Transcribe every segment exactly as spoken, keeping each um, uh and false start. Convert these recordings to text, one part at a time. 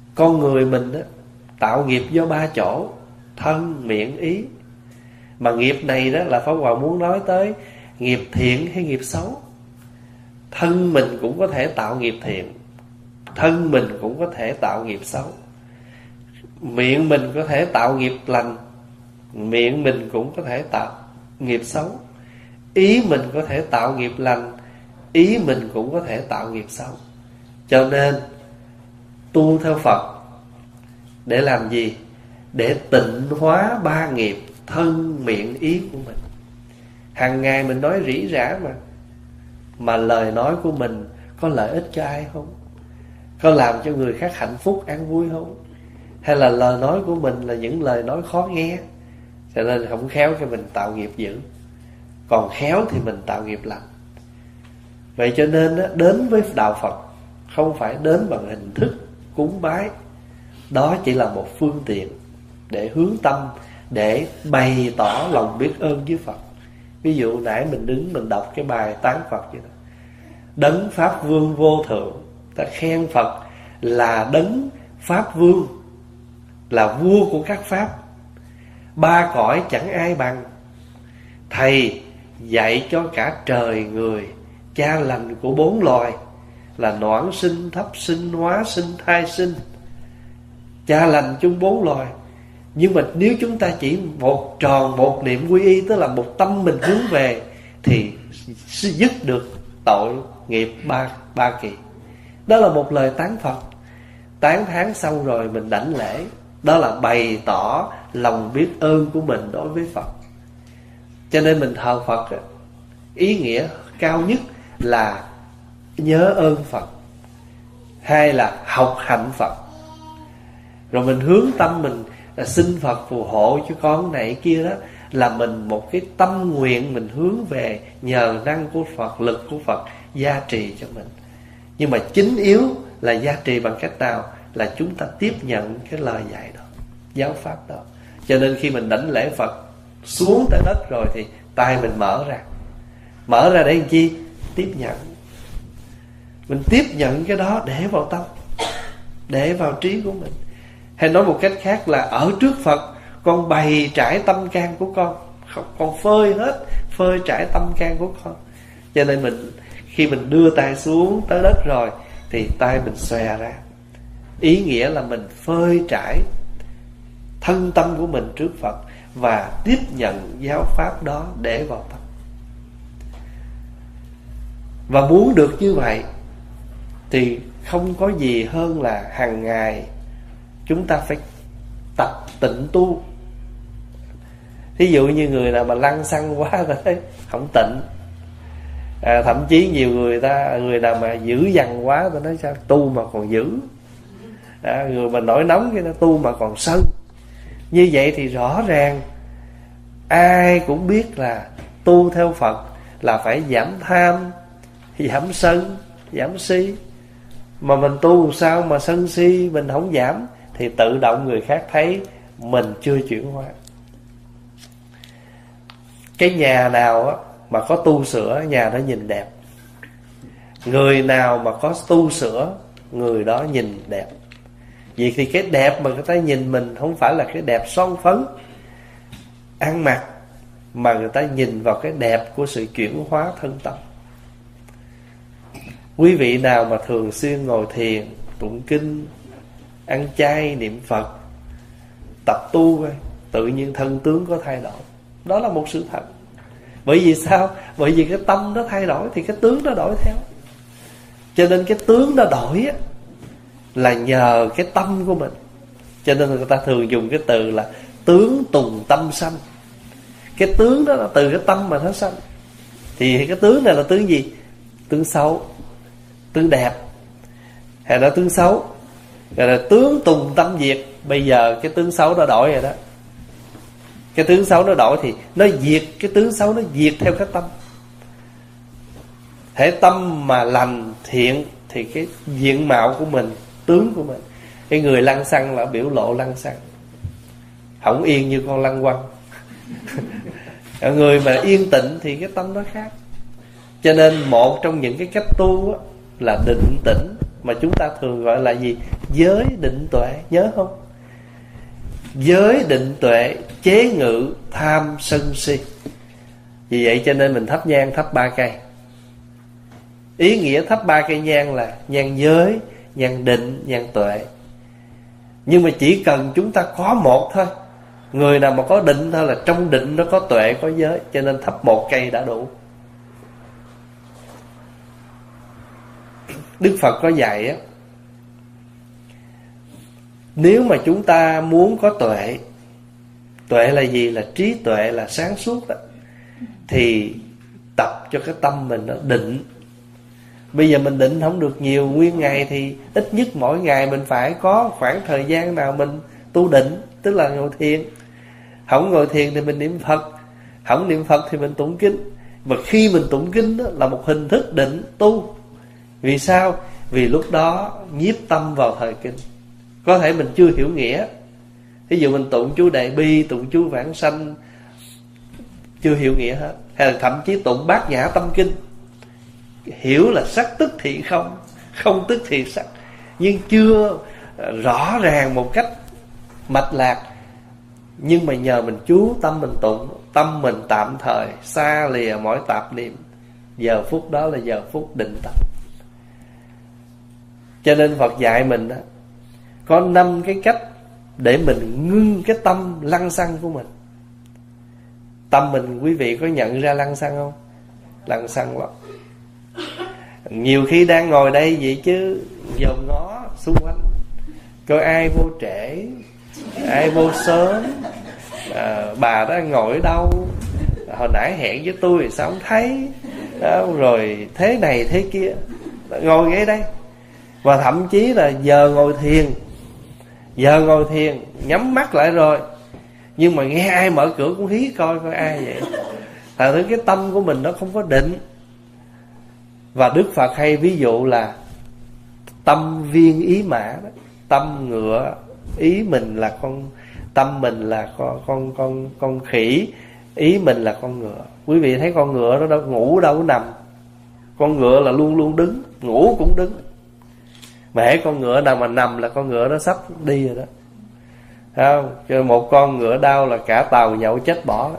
Con người mình đó, tạo nghiệp do ba chỗ: thân, miệng, ý. Mà nghiệp này đó là Pháp Hòa muốn nói tới nghiệp thiện hay nghiệp xấu. Thân mình cũng có thể tạo nghiệp thiện, thân mình cũng có thể tạo nghiệp xấu. Miệng mình có thể tạo nghiệp lành, miệng mình cũng có thể tạo nghiệp xấu. Ý mình có thể tạo nghiệp lành, ý mình cũng có thể tạo nghiệp xấu. Cho nên tu theo Phật để làm gì? Để tịnh hóa ba nghiệp thân, miệng, ý của mình. Hàng ngày mình nói rỉ rả mà Mà lời nói của mình có lợi ích cho ai không? Có làm cho người khác hạnh phúc, an vui không? Hay là lời nói của mình là những lời nói khó nghe, cho nên không khéo cho mình tạo nghiệp dữ, còn khéo thì mình tạo nghiệp lành. Vậy cho nên đó, đến với đạo Phật không phải đến bằng hình thức cúng bái. Đó chỉ là một phương tiện để hướng tâm, để bày tỏ lòng biết ơn với Phật. Ví dụ nãy mình đứng mình đọc cái bài tán Phật vậy đó: Đấng Pháp Vương vô thượng. Ta khen Phật là đấng Pháp Vương, là vua của các Pháp. Ba cõi chẳng ai bằng. Thầy dạy cho cả trời người, cha lành của bốn loài, là noãn sinh, thấp sinh, hóa sinh, thai sinh. Cha lành chung bốn loài. Nhưng mà nếu chúng ta chỉ một tròn một niệm quy y, tức là một tâm mình hướng về, thì dứt được tội nghiệp ba, ba kỳ. Đó là một lời tán Phật. Tán thán xong rồi mình đảnh lễ. Đó là bày tỏ lòng biết ơn của mình đối với Phật. Cho nên mình thờ Phật, ý nghĩa cao nhất là nhớ ơn Phật, hai là học hạnh Phật. Rồi mình hướng tâm mình là xin Phật phù hộ cho con này kia đó, là mình một cái tâm nguyện mình hướng về nhờ năng của Phật, lực của Phật gia trì cho mình. Nhưng mà chính yếu là gia trì bằng cách nào? Là chúng ta tiếp nhận cái lời dạy đó, giáo pháp đó. Cho nên khi mình đảnh lễ Phật xuống tới đất rồi thì tay mình mở ra. Mở ra để làm chi? Tiếp nhận. Mình tiếp nhận cái đó để vào tâm, để vào trí của mình. Hay nói một cách khác là ở trước Phật con bày trải tâm can của con, con phơi hết, phơi trải tâm can của con. Cho nên mình khi mình đưa tay xuống tới đất rồi thì tay mình xòe ra. Ý nghĩa là mình phơi trải thân tâm của mình trước Phật và tiếp nhận giáo pháp đó để vào tâm. Và muốn được như vậy thì không có gì hơn là hàng ngày chúng ta phải tập tịnh tu. Thí dụ như người nào mà lăng xăng quá rồi đấy, không tịnh. À, thậm chí nhiều người ta người nào mà dữ dằn quá, ta nói sao tu mà còn dữ. À, người mà nổi nóng cái nó tu mà còn sân. Như vậy thì rõ ràng ai cũng biết là tu theo Phật là phải giảm tham, giảm sân, giảm si. Mà mình tu sao mà sân si mình không giảm thì tự động người khác thấy mình chưa chuyển hóa. Cái nhà nào á mà có tu sửa, nhà đó nhìn đẹp. Người nào mà có tu sửa, người đó nhìn đẹp. Vậy thì cái đẹp mà người ta nhìn mình không phải là cái đẹp son phấn, ăn mặc, mà người ta nhìn vào cái đẹp của sự chuyển hóa thân tâm. Quý vị nào mà thường xuyên ngồi thiền, tụng kinh, ăn chay, niệm Phật, tập tu rồi, tự nhiên thân tướng có thay đổi. Đó là một sự thật. Bởi vì sao? Bởi vì cái tâm nó thay đổi thì cái tướng nó đổi theo. Cho nên cái tướng nó đổi á, là nhờ cái tâm của mình. Cho nên người ta thường dùng cái từ là tướng tùng tâm sanh. Cái tướng đó là từ cái tâm mà nó sanh. Thì cái tướng này là tướng gì? Tướng xấu, tướng đẹp, hay là tướng xấu. Rồi là tướng tùng tâm diệt. Bây giờ cái tướng xấu nó đổi rồi đó. Cái tướng xấu nó đổi thì nó diệt, cái tướng xấu nó diệt theo cái tâm. Thể tâm mà lành thiện thì cái diện mạo của mình, tướng của mình. Cái người lăng xăng là biểu lộ lăng xăng, không yên như con lăng quăng. Người mà yên tĩnh thì cái tâm nó khác. Cho nên một trong những cái cách tu á, là định tĩnh, mà chúng ta thường gọi là gì? giới định tuệ, nhớ không? Giới định tuệ chế ngự tham sân si. Vì vậy cho nên mình thắp nhang thắp ba cây. Ý nghĩa thắp ba cây nhang là nhang giới, nhang định, nhang tuệ. Nhưng mà chỉ cần chúng ta có một thôi. Người nào mà có định thôi là trong định nó có tuệ, có giới. Cho nên thắp một cây đã đủ. Đức Phật có dạy á, nếu mà chúng ta muốn có tuệ, tuệ là gì? Là trí tuệ, là sáng suốt đó, thì tập cho cái tâm mình nó định. Bây giờ mình định không được nhiều nguyên ngày, thì ít nhất mỗi ngày mình phải có khoảng thời gian nào mình tu định, tức là ngồi thiền. Không ngồi thiền thì mình niệm Phật, không niệm Phật thì mình tụng kinh. Và khi mình tụng kinh đó là một hình thức định tu. Vì sao? Vì lúc đó nhiếp tâm vào thời kinh. Có thể mình chưa hiểu nghĩa. Ví dụ mình tụng chú Đại Bi, tụng chú Vãng Sanh, chưa hiểu nghĩa hết. Hay là thậm chí tụng Bát Nhã Tâm Kinh, hiểu là sắc tức thì không, không tức thì sắc, nhưng chưa rõ ràng một cách mạch lạc. Nhưng mà nhờ mình chú tâm mình tụng, tâm mình tạm thời xa lìa mọi tạp niệm. Giờ phút đó là giờ phút định tâm. Cho nên Phật dạy mình đó, có năm cái cách để mình ngưng cái tâm lăng xăng của mình. Tâm mình, quý vị có nhận ra lăng xăng không? Lăng xăng lắm. Nhiều khi đang ngồi đây vậy chứ dòm ngó xung quanh, coi ai vô trễ, ai vô sớm, à, bà đó ngồi ở đâu, hồi nãy hẹn với tôi thì sao không thấy đó, rồi thế này thế kia. Ngồi ngay đây. Và thậm chí là giờ ngồi thiền, giờ ngồi thiền nhắm mắt lại rồi, nhưng mà nghe ai mở cửa cũng hí coi coi ai vậy. Thật ra cái tâm của mình nó không có định. Và Đức Phật hay ví dụ là tâm viên ý mã đó. Tâm ngựa, ý mình là con, tâm mình là con con con con khỉ, ý mình là con ngựa. Quý vị thấy con ngựa nó đâu ngủ đâu có nằm. Con ngựa là luôn luôn đứng, ngủ cũng đứng. Mà hễ con ngựa nào mà nằm là con ngựa nó sắp đi rồi đó. Thấy không? Cho một con ngựa đau là cả tàu nhậu chết bỏ.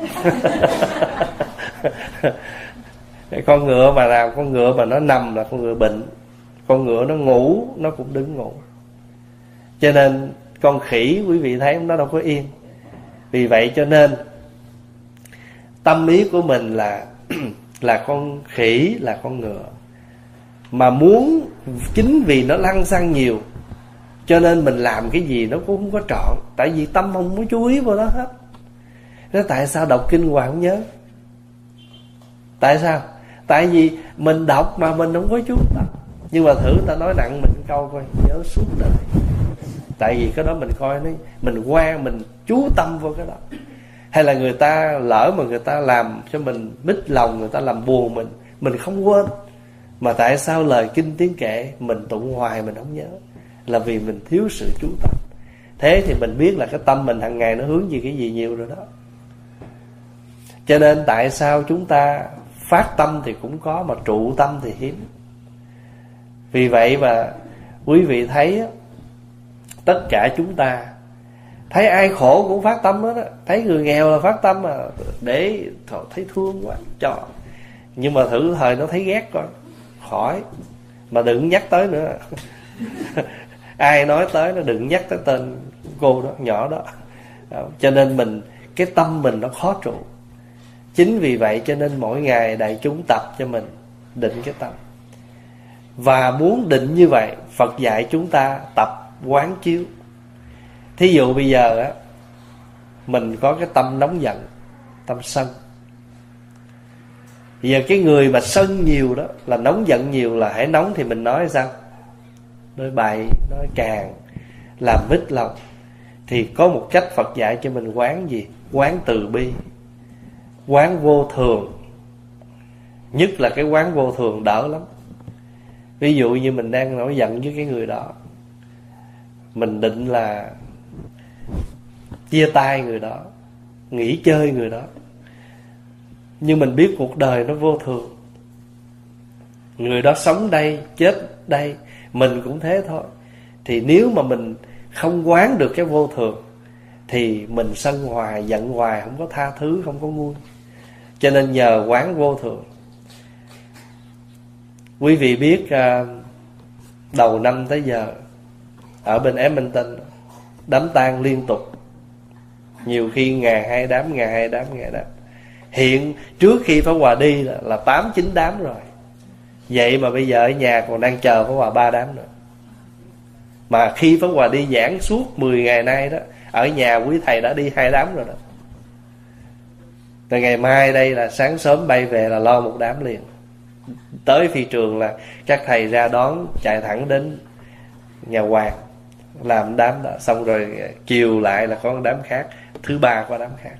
Con ngựa mà làm con ngựa mà nó nằm là con ngựa bệnh. Con ngựa nó ngủ nó cũng đứng ngủ. Cho nên con khỉ quý vị thấy nó đâu có yên. Vì vậy cho nên tâm ý của mình là là con khỉ, là con ngựa. Mà muốn, chính vì nó lăng xăng nhiều cho nên mình làm cái gì nó cũng không có trọn. Tại vì tâm không có chú ý vào đó hết. Thế tại sao đọc kinh hoài không nhớ? Tại sao? Tại vì mình đọc mà mình không có chú tâm. Nhưng mà thử ta nói nặng mình câu coi, nhớ suốt đời. Tại vì cái đó mình coi nó, mình quan, mình chú tâm vào cái đó. Hay là người ta lỡ mà người ta làm cho mình mít lòng, người ta làm buồn mình, mình không quên. Mà tại sao lời kinh tiếng kệ mình tụng hoài mình không nhớ? Là vì mình thiếu sự chú tâm. Thế thì mình biết là cái tâm mình hàng ngày nó hướng về cái gì nhiều rồi đó. Cho nên tại sao chúng ta phát tâm thì cũng có, mà trụ tâm thì hiếm. Vì vậy mà quý vị thấy tất cả chúng ta thấy ai khổ cũng phát tâm hết á. Thấy người nghèo là phát tâm mà để thôi, thấy thương quá cho. Nhưng mà thử thời nó thấy ghét coi, khỏi. Mà đừng nhắc tới nữa. Ai nói tới nó đừng nhắc tới tên cô đó, nhỏ đó. Cho nên mình, cái tâm mình nó khó trụ. Chính vì vậy cho nên mỗi ngày đại chúng tập cho mình định cái tâm. Và muốn định như vậy, Phật dạy chúng ta tập quán chiếu. Thí dụ bây giờ á, mình có cái tâm nóng giận, tâm sân. Bây giờ cái người mà sân nhiều đó, là nóng giận nhiều, là hãy nóng thì mình nói sao? Nói bậy, nói càng, làm mít lòng. Thì có một cách Phật dạy cho mình quán gì? Quán từ bi, quán vô thường. Nhất là cái quán vô thường đỡ lắm. Ví dụ như mình đang nổi giận với cái người đó, mình định là chia tay người đó, nghỉ chơi người đó. Nhưng mình biết cuộc đời nó vô thường. Người đó sống đây, chết đây, mình cũng thế thôi. Thì nếu mà mình không quán được cái vô thường thì mình sân hoài, giận hoài, không có tha thứ, không có nguôi. Cho nên nhờ quán vô thường. Quý vị biết đầu năm tới giờ ở bên Edmonton đám tang liên tục, nhiều khi ngày hai đám, ngày hai đám, ngày đám. Hiện trước khi Pháp Hòa đi là, là tám chín đám rồi. Vậy mà bây giờ ở nhà còn đang chờ Pháp Hòa ba đám nữa. Mà khi Pháp Hòa đi giảng suốt mười ngày nay đó, ở nhà quý thầy đã đi hai đám rồi đó. Từ ngày mai đây là sáng sớm bay về là lo một đám liền. Tới phi trường là các thầy ra đón, chạy thẳng đến nhà Hoàng làm đám đó. Xong rồi chiều lại là có đám khác, thứ ba có đám khác.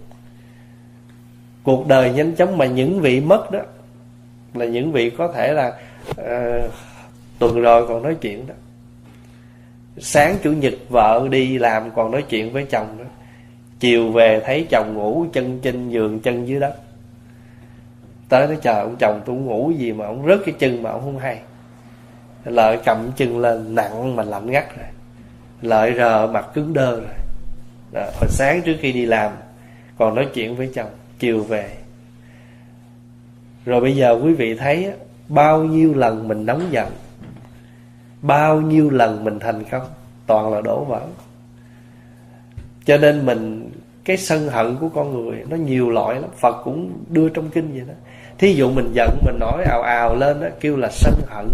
Cuộc đời nhanh chóng, mà những vị mất đó là những vị có thể là uh, tuần rồi còn nói chuyện đó. Sáng chủ nhật vợ đi làm còn nói chuyện với chồng đó. Chiều về thấy chồng ngủ chân trên giường, chân dưới đất. Tới nói trời, ông chồng tôi ngủ gì mà ông rớt cái chân mà ông không hay. Lợi cầm chân lên nặng mà lạnh ngắt rồi. Lợi rờ mặt cứng đơ rồi đó. Hồi sáng trước khi đi làm còn nói chuyện với chồng, chiều về. Rồi bây giờ quý vị thấy bao nhiêu lần mình nóng giận, bao nhiêu lần mình thành công, toàn là đổ vỡ. Cho nên mình, cái sân hận của con người nó nhiều loại lắm. Phật cũng đưa trong kinh vậy đó. Thí dụ mình giận, mình nói ào ào lên đó, kêu là sân hận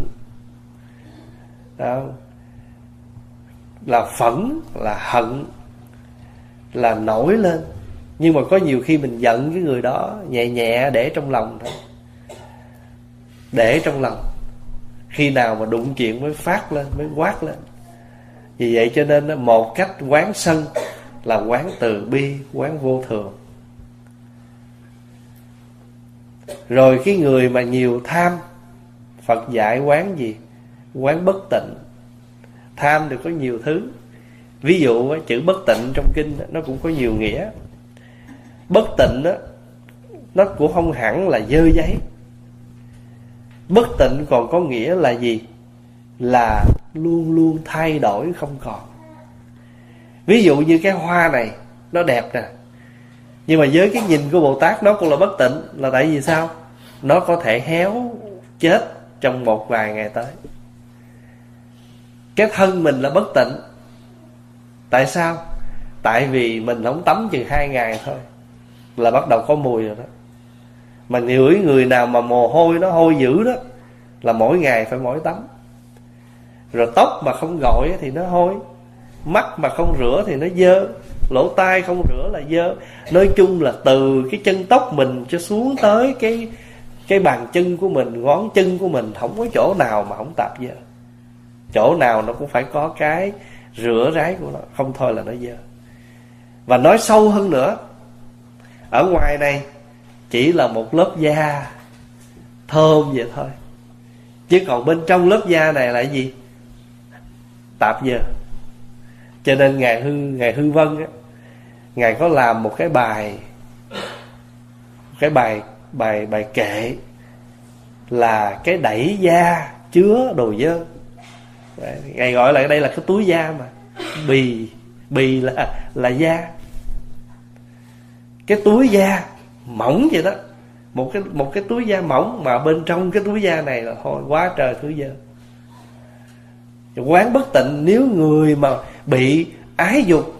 đó. Là phẫn, là hận, là nổi lên. Nhưng mà có nhiều khi mình giận cái người đó nhẹ nhẹ để trong lòng thôi, để trong lòng. Khi nào mà đụng chuyện mới phát lên, mới quát lên. Vì vậy cho nên một cách quán sân là quán từ bi, quán vô thường. Rồi cái người mà nhiều tham, Phật dạy quán gì? Quán bất tịnh. Tham được có nhiều thứ. Ví dụ chữ bất tịnh trong kinh nó cũng có nhiều nghĩa. Bất tịnh đó, nó cũng không hẳn là dơ giấy. Bất tịnh còn có nghĩa là gì? Là luôn luôn thay đổi không còn. Ví dụ như cái hoa này nó đẹp nè, nhưng mà với cái nhìn của Bồ Tát nó cũng là bất tịnh. Là tại vì sao? Nó có thể héo chết trong một vài ngày tới. Cái thân mình là bất tịnh. Tại sao? Tại vì mình không tắm chừng hai ngày thôi là bắt đầu có mùi rồi đó. Mà ngửi người nào mà mồ hôi nó hôi dữ đó là mỗi ngày phải mỗi tắm. Rồi tóc mà không gội thì nó hôi, mắt mà không rửa thì nó dơ, lỗ tai không rửa là dơ. Nói chung là từ cái chân tóc mình cho xuống tới cái cái bàn chân của mình, ngón chân của mình, không có chỗ nào mà không tạp dơ. Chỗ nào nó cũng phải có cái rửa ráy của nó, không thôi là nó dơ. Và nói sâu hơn nữa, ở ngoài này chỉ là một lớp da thơm vậy thôi, chứ còn bên trong lớp da này là gì? Tạp dơ. Cho nên Ngài Hư, Ngài Hư Vân á, Ngài có làm một cái bài Cái bài bài bài kệ là cái đẩy da chứa đồ dơ. Đấy, Ngài gọi là đây là cái túi da mà. Bì Bì là là da. Cái túi da mỏng vậy đó, Một cái một cái túi da mỏng mà bên trong cái túi da này là thôi quá trời thứ dơ. Quán bất tịnh, nếu người mà bị ái dục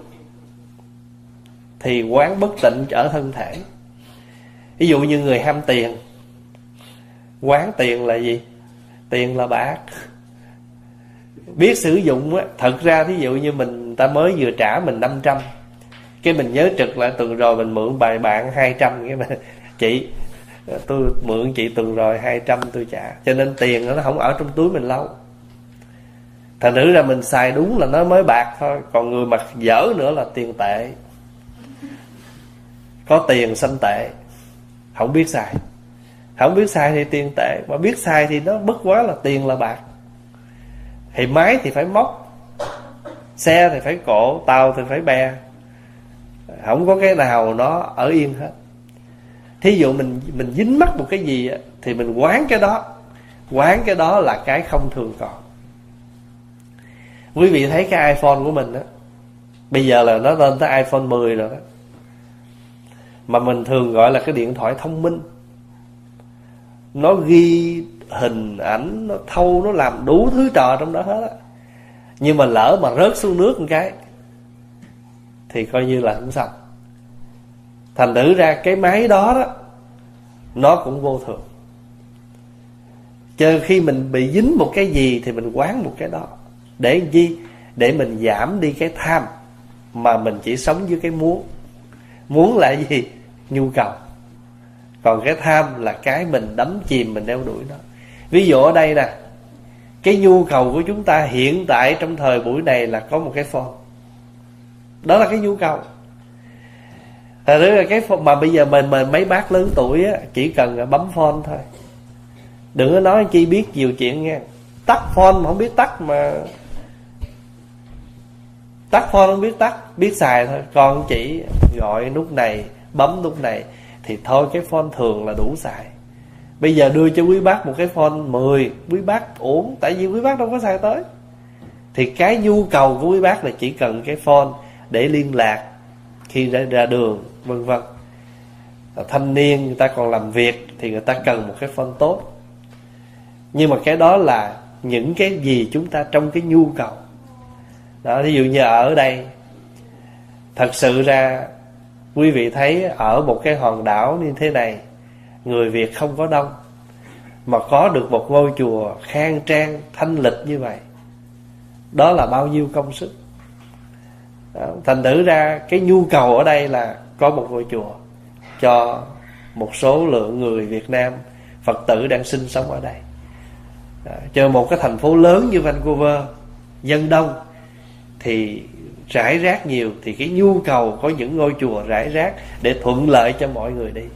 thì quán bất tịnh ở thân thể. Ví dụ như người ham tiền, quán tiền là gì? Tiền là bạc. Biết sử dụng á. Thật ra thí dụ như mình ta mới vừa trả mình năm trăm, cái mình nhớ trực lại tuần rồi mình mượn bài bạn hai trăm, cái mà chị tôi mượn chị tuần rồi hai trăm tôi trả. Cho nên tiền nó không ở trong túi mình lâu. Thành thử ra mình xài đúng là nó mới bạc thôi. Còn người mà dở nữa là tiền tệ. Có tiền sanh tệ, không biết xài. Không biết xài thì tiền tệ, mà biết xài thì nó bất quá là tiền là bạc. Thì máy thì phải móc, xe thì phải cộ, tàu thì phải bè. Không có cái nào nó ở yên hết. Thí dụ mình mình dính mắc một cái gì thì mình quán cái đó. Quán cái đó là cái không thường còn. Quý vị thấy cái iPhone của mình đó, bây giờ là nó lên tới iPhone mười rồi đó, mà mình thường gọi là cái điện thoại thông minh. Nó ghi hình ảnh, nó thâu, nó làm đủ thứ trò trong đó hết á. Nhưng mà lỡ mà rớt xuống nước một cái thì coi như là không xong. Thành thử ra cái máy đó đó, nó cũng vô thường. Chờ khi mình bị dính một cái gì thì mình quán một cái đó. Để làm chi? Để mình giảm đi cái tham, mà mình chỉ sống với cái muốn. Muốn là gì? Nhu cầu. Còn cái tham là cái mình đắm chìm, mình đeo đuổi nó. Ví dụ ở đây nè, cái nhu cầu của chúng ta hiện tại trong thời buổi này là có một cái phone. Đó là cái nhu cầu. Thật ra là cái phone mà bây giờ mình, mình mấy bác lớn tuổi á, chỉ cần bấm phone thôi. Đừng có nói chi biết nhiều chuyện nha. Tắt phone mà không biết tắt mà. Tắt phone không biết tắt, biết xài thôi. Con chỉ gọi nút này, bấm nút này, thì thôi cái phone thường là đủ xài. Bây giờ đưa cho quý bác một cái phone mười, quý bác ổn, tại vì quý bác đâu có xài tới. Thì cái nhu cầu của quý bác là chỉ cần cái phone để liên lạc khi ra, ra đường, vân vân. Thanh niên người ta còn làm việc thì người ta cần một cái phone tốt. Nhưng mà cái đó là những cái gì chúng ta trong cái nhu cầu đó. Ví dụ như ở đây, thật sự ra quý vị thấy ở một cái hòn đảo như thế này, người Việt không có đông, mà có được một ngôi chùa khang trang, thanh lịch như vậy, đó là bao nhiêu công sức đó. Thành thử ra cái nhu cầu ở đây là có một ngôi chùa cho một số lượng người Việt Nam Phật tử đang sinh sống ở đây đó. Cho một cái thành phố lớn như Vancouver, dân đông thì rải rác nhiều, thì cái nhu cầu có những ngôi chùa rải rác để thuận lợi cho mọi người đi.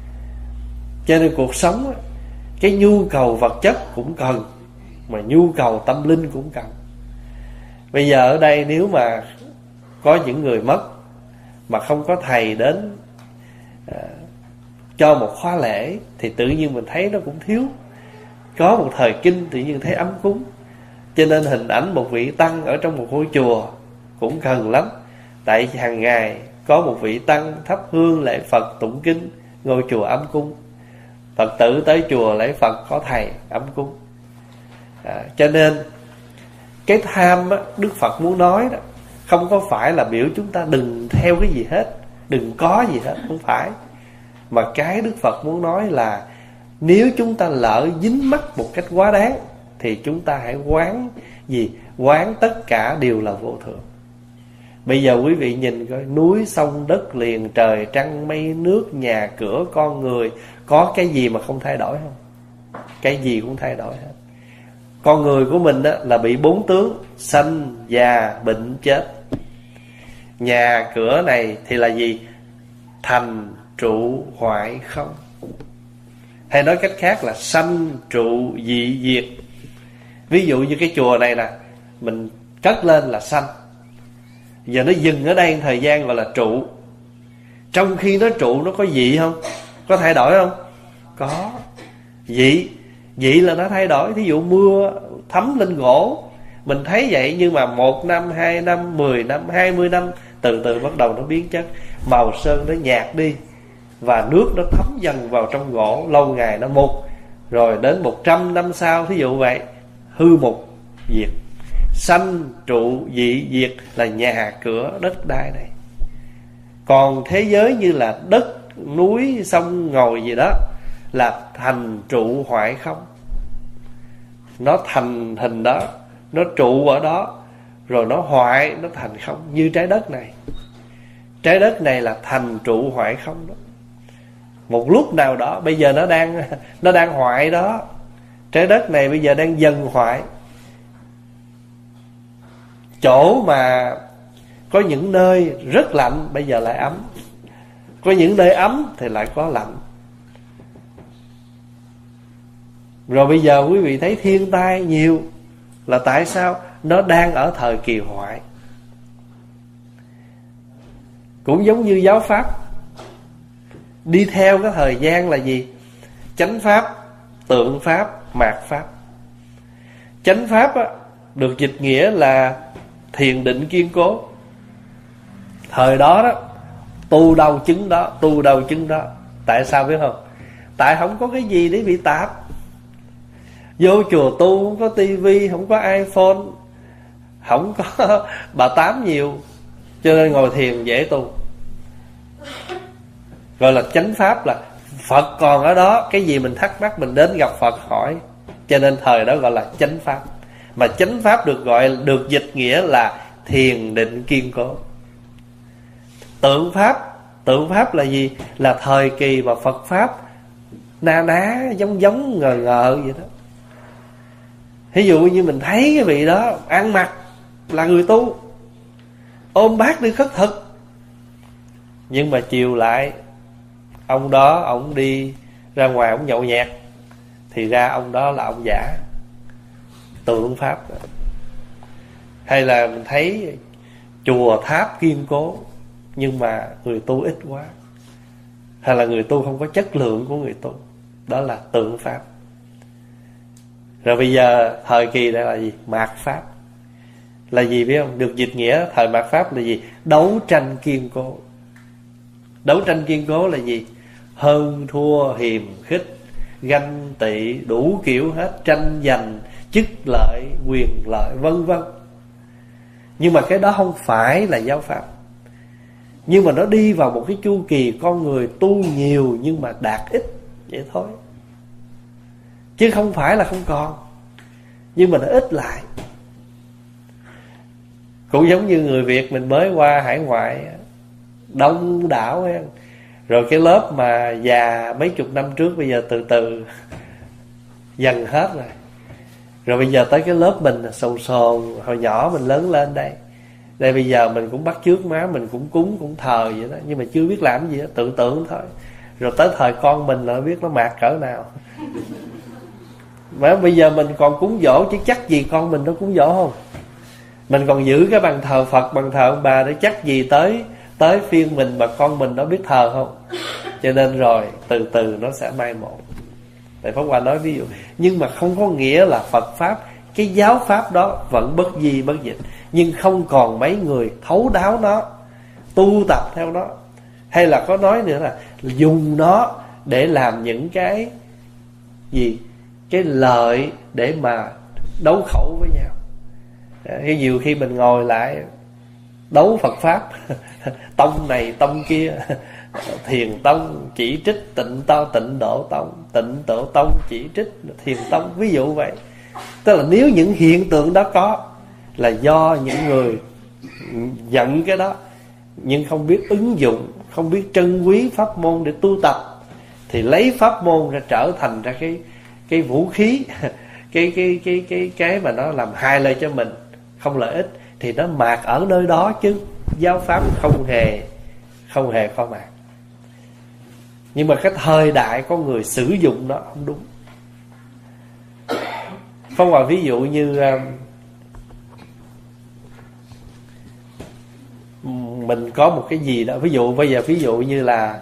Cho nên cuộc sống, cái nhu cầu vật chất cũng cần, mà nhu cầu tâm linh cũng cần. Bây giờ ở đây nếu mà có những người mất, mà không có thầy đến à, cho một khóa lễ, thì tự nhiên mình thấy nó cũng thiếu. Có một thời kinh tự nhiên thấy ấm cúng. Cho nên hình ảnh một vị tăng ở trong một ngôi chùa cũng cần lắm. Tại hàng ngày có một vị tăng thắp hương lễ Phật tụng kinh, ngôi chùa ấm cúng. Phật tử tới chùa lễ Phật có thầy ấm cúng à, Cho nên cái tham á, Đức Phật muốn nói đó, không có phải là biểu chúng ta đừng theo cái gì hết, đừng có gì hết, không phải. Mà cái Đức Phật muốn nói là nếu chúng ta lỡ dính mắc một cách quá đáng, thì chúng ta hãy quán gì? Quán tất cả đều là vô thường. Bây giờ quý vị nhìn coi, núi sông đất liền, trời trăng mây nước, nhà cửa con người, có cái gì mà không thay đổi không? Cái gì cũng thay đổi hết. Con người của mình á, là bị bốn tướng: sanh, già, bệnh, chết. Nhà cửa này thì là gì? Thành, trụ, hoại, không. Hay nói cách khác là sanh, trụ, dị, diệt. Ví dụ như cái chùa này nè, mình cất lên là sanh, giờ nó dừng ở đây thời gian gọi là trụ. Trong khi nó trụ nó có dị không? Có thay đổi không? Có. Dị, dị là nó thay đổi. Thí dụ mưa thấm lên gỗ, mình thấy vậy, nhưng mà một năm, hai năm, mười năm, hai mươi năm, từ từ bắt đầu nó biến chất, màu sơn nó nhạt đi, và nước nó thấm dần vào trong gỗ, lâu ngày nó mục. Rồi đến một trăm năm sau, thí dụ vậy, hư mục, diệt. Sanh, trụ, dị, diệt là nhà cửa đất đai này. Còn thế giới như là đất, núi, sông, ngòi gì đó là thành, trụ, hoại, không. Nó thành hình đó, nó trụ ở đó, rồi nó hoại, nó thành không. Như trái đất này, trái đất này là thành, trụ, hoại, không đó. Một lúc nào đó, bây giờ nó đang Nó đang hoại đó. Trái đất này bây giờ đang dần hoại. Chỗ mà có những nơi rất lạnh, bây giờ lại ấm. Có những nơi ấm thì lại có lạnh. Rồi bây giờ quý vị thấy thiên tai nhiều, là tại sao? Nó đang ở thời kỳ hoại. Cũng giống như giáo pháp, đi theo cái thời gian là gì? Chánh pháp, tượng pháp, mạt pháp. Chánh pháp á, được dịch nghĩa là thiền định kiên cố. Thời đó đó, tu đâu chứng đó, tu đâu chứng đó. Tại sao biết không? Tại không có cái gì để bị tạp. Vô chùa tu không có tivi, không có iPhone, không có bà tám nhiều, cho nên ngồi thiền dễ tu. Gọi là chánh pháp, là Phật còn ở đó, cái gì mình thắc mắc mình đến gặp Phật hỏi. Cho nên thời đó gọi là chánh pháp. Mà chánh pháp được gọi được dịch nghĩa là thiền định kiên cố. Tượng pháp, tượng pháp là gì? Là thời kỳ mà Phật pháp na ná giống giống ngờ ngờ vậy đó. Ví dụ như mình thấy cái vị đó ăn mặc là người tu, ôm bát đi khất thực, nhưng mà chiều lại ông đó ông đi ra ngoài ông nhậu nhẹt, thì ra ông đó là ông giả. Tượng pháp. Hay là mình thấy chùa tháp kiên cố, nhưng mà người tu ít quá, hay là người tu không có chất lượng của người tu, đó là tượng pháp. Rồi bây giờ thời kỳ đây là gì? Mạt pháp. Là gì biết không? Được dịch nghĩa thời mạt pháp là gì? Đấu tranh kiên cố. Đấu tranh kiên cố là gì? Hơn thua, hiềm khích, ganh tị, đủ kiểu hết, tranh giành chức lợi, quyền lợi, vân vân. Nhưng mà cái đó không phải là giáo pháp. Nhưng mà nó đi vào một cái chu kỳ con người tu nhiều nhưng mà đạt ít, vậy thôi. Chứ không phải là không còn, nhưng mà nó ít lại. Cũng giống như người Việt mình mới qua hải ngoại, đông đảo ấy. Rồi cái lớp mà già mấy chục năm trước bây giờ từ từ dần hết rồi. Rồi bây giờ tới cái lớp mình sồn sồn, hồi nhỏ mình lớn lên đây. Đây bây giờ mình cũng bắt chước má, mình cũng cúng, cũng thờ vậy đó, nhưng mà chưa biết làm gì đó, tưởng tượng thôi. Rồi tới thời con mình là biết nó mạt cỡ nào. Mà bây giờ mình còn cúng dỗ, chứ chắc gì con mình nó cúng dỗ không? Mình còn giữ cái bàn thờ Phật, bàn thờ ông bà, để chắc gì tới tới phiên mình mà con mình nó biết thờ không? Cho nên rồi từ từ nó sẽ mai một. Tại Pháp Hòa nói ví dụ. Nhưng mà không có nghĩa là Phật Pháp, cái giáo Pháp đó vẫn bất di bất dịch, nhưng không còn mấy người thấu đáo nó, tu tập theo nó. Hay là có nói nữa là dùng nó để làm những cái gì? Cái lợi để mà đấu khẩu với nhau. Cái nhiều khi mình ngồi lại đấu Phật Pháp, tông này tông kia, Thiền Tông chỉ trích Tịnh Tông, Tịnh Độ Tông, Tịnh Độ Tông chỉ trích Thiền Tông, ví dụ vậy. Tức là nếu những hiện tượng đó có, là do những người nhận cái đó nhưng không biết ứng dụng, không biết trân quý pháp môn để tu tập, thì lấy pháp môn ra trở thành ra cái cái vũ khí, cái cái cái cái cái mà nó làm hại lợi cho mình, không lợi ích, thì nó mạt ở nơi đó, chứ giáo pháp không hề không hề có mạt. Nhưng mà cái thời đại có người sử dụng nó không đúng. Phong Hòa ví dụ như mình có một cái gì đó, ví dụ bây giờ ví dụ như là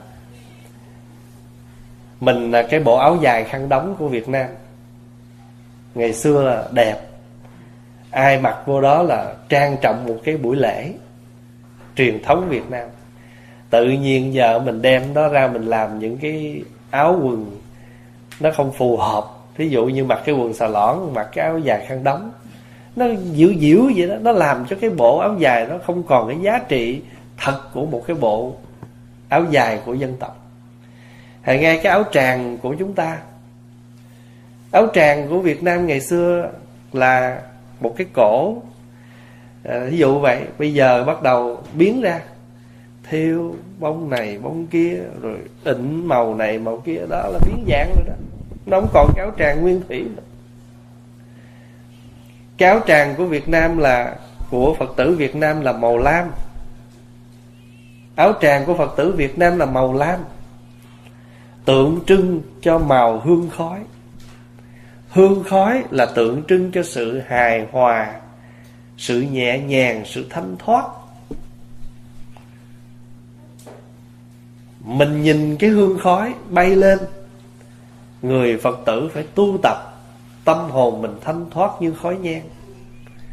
mình, cái bộ áo dài khăn đóng của Việt Nam ngày xưa là đẹp, ai mặc vô đó là trang trọng một cái buổi lễ truyền thống Việt Nam. Tự nhiên giờ mình đem nó ra mình làm những cái áo quần nó không phù hợp. Ví dụ như mặc cái quần xà lõn, mặc cái áo dài khăn đóng, nó dịu dịu vậy đó, nó làm cho cái bộ áo dài nó không còn cái giá trị thật của một cái bộ áo dài của dân tộc. Hay ngay cái áo tràng của chúng ta, áo tràng của Việt Nam ngày xưa là một cái cổ, à, ví dụ vậy. Bây giờ bắt đầu biến ra thêu bông này bông kia, rồi ịnh màu này màu kia, đó là biến dạng rồi đó. Nó không còn cái áo tràng nguyên thủy nữa. Cái áo tràng của Việt Nam là, của Phật tử Việt Nam là màu lam. Áo tràng của Phật tử Việt Nam là màu lam, tượng trưng cho màu hương khói. Hương khói là tượng trưng cho sự hài hòa, sự nhẹ nhàng, sự thanh thoát. Mình nhìn cái hương khói bay lên, người Phật tử phải tu tập, tâm hồn mình thanh thoát như khói nhang.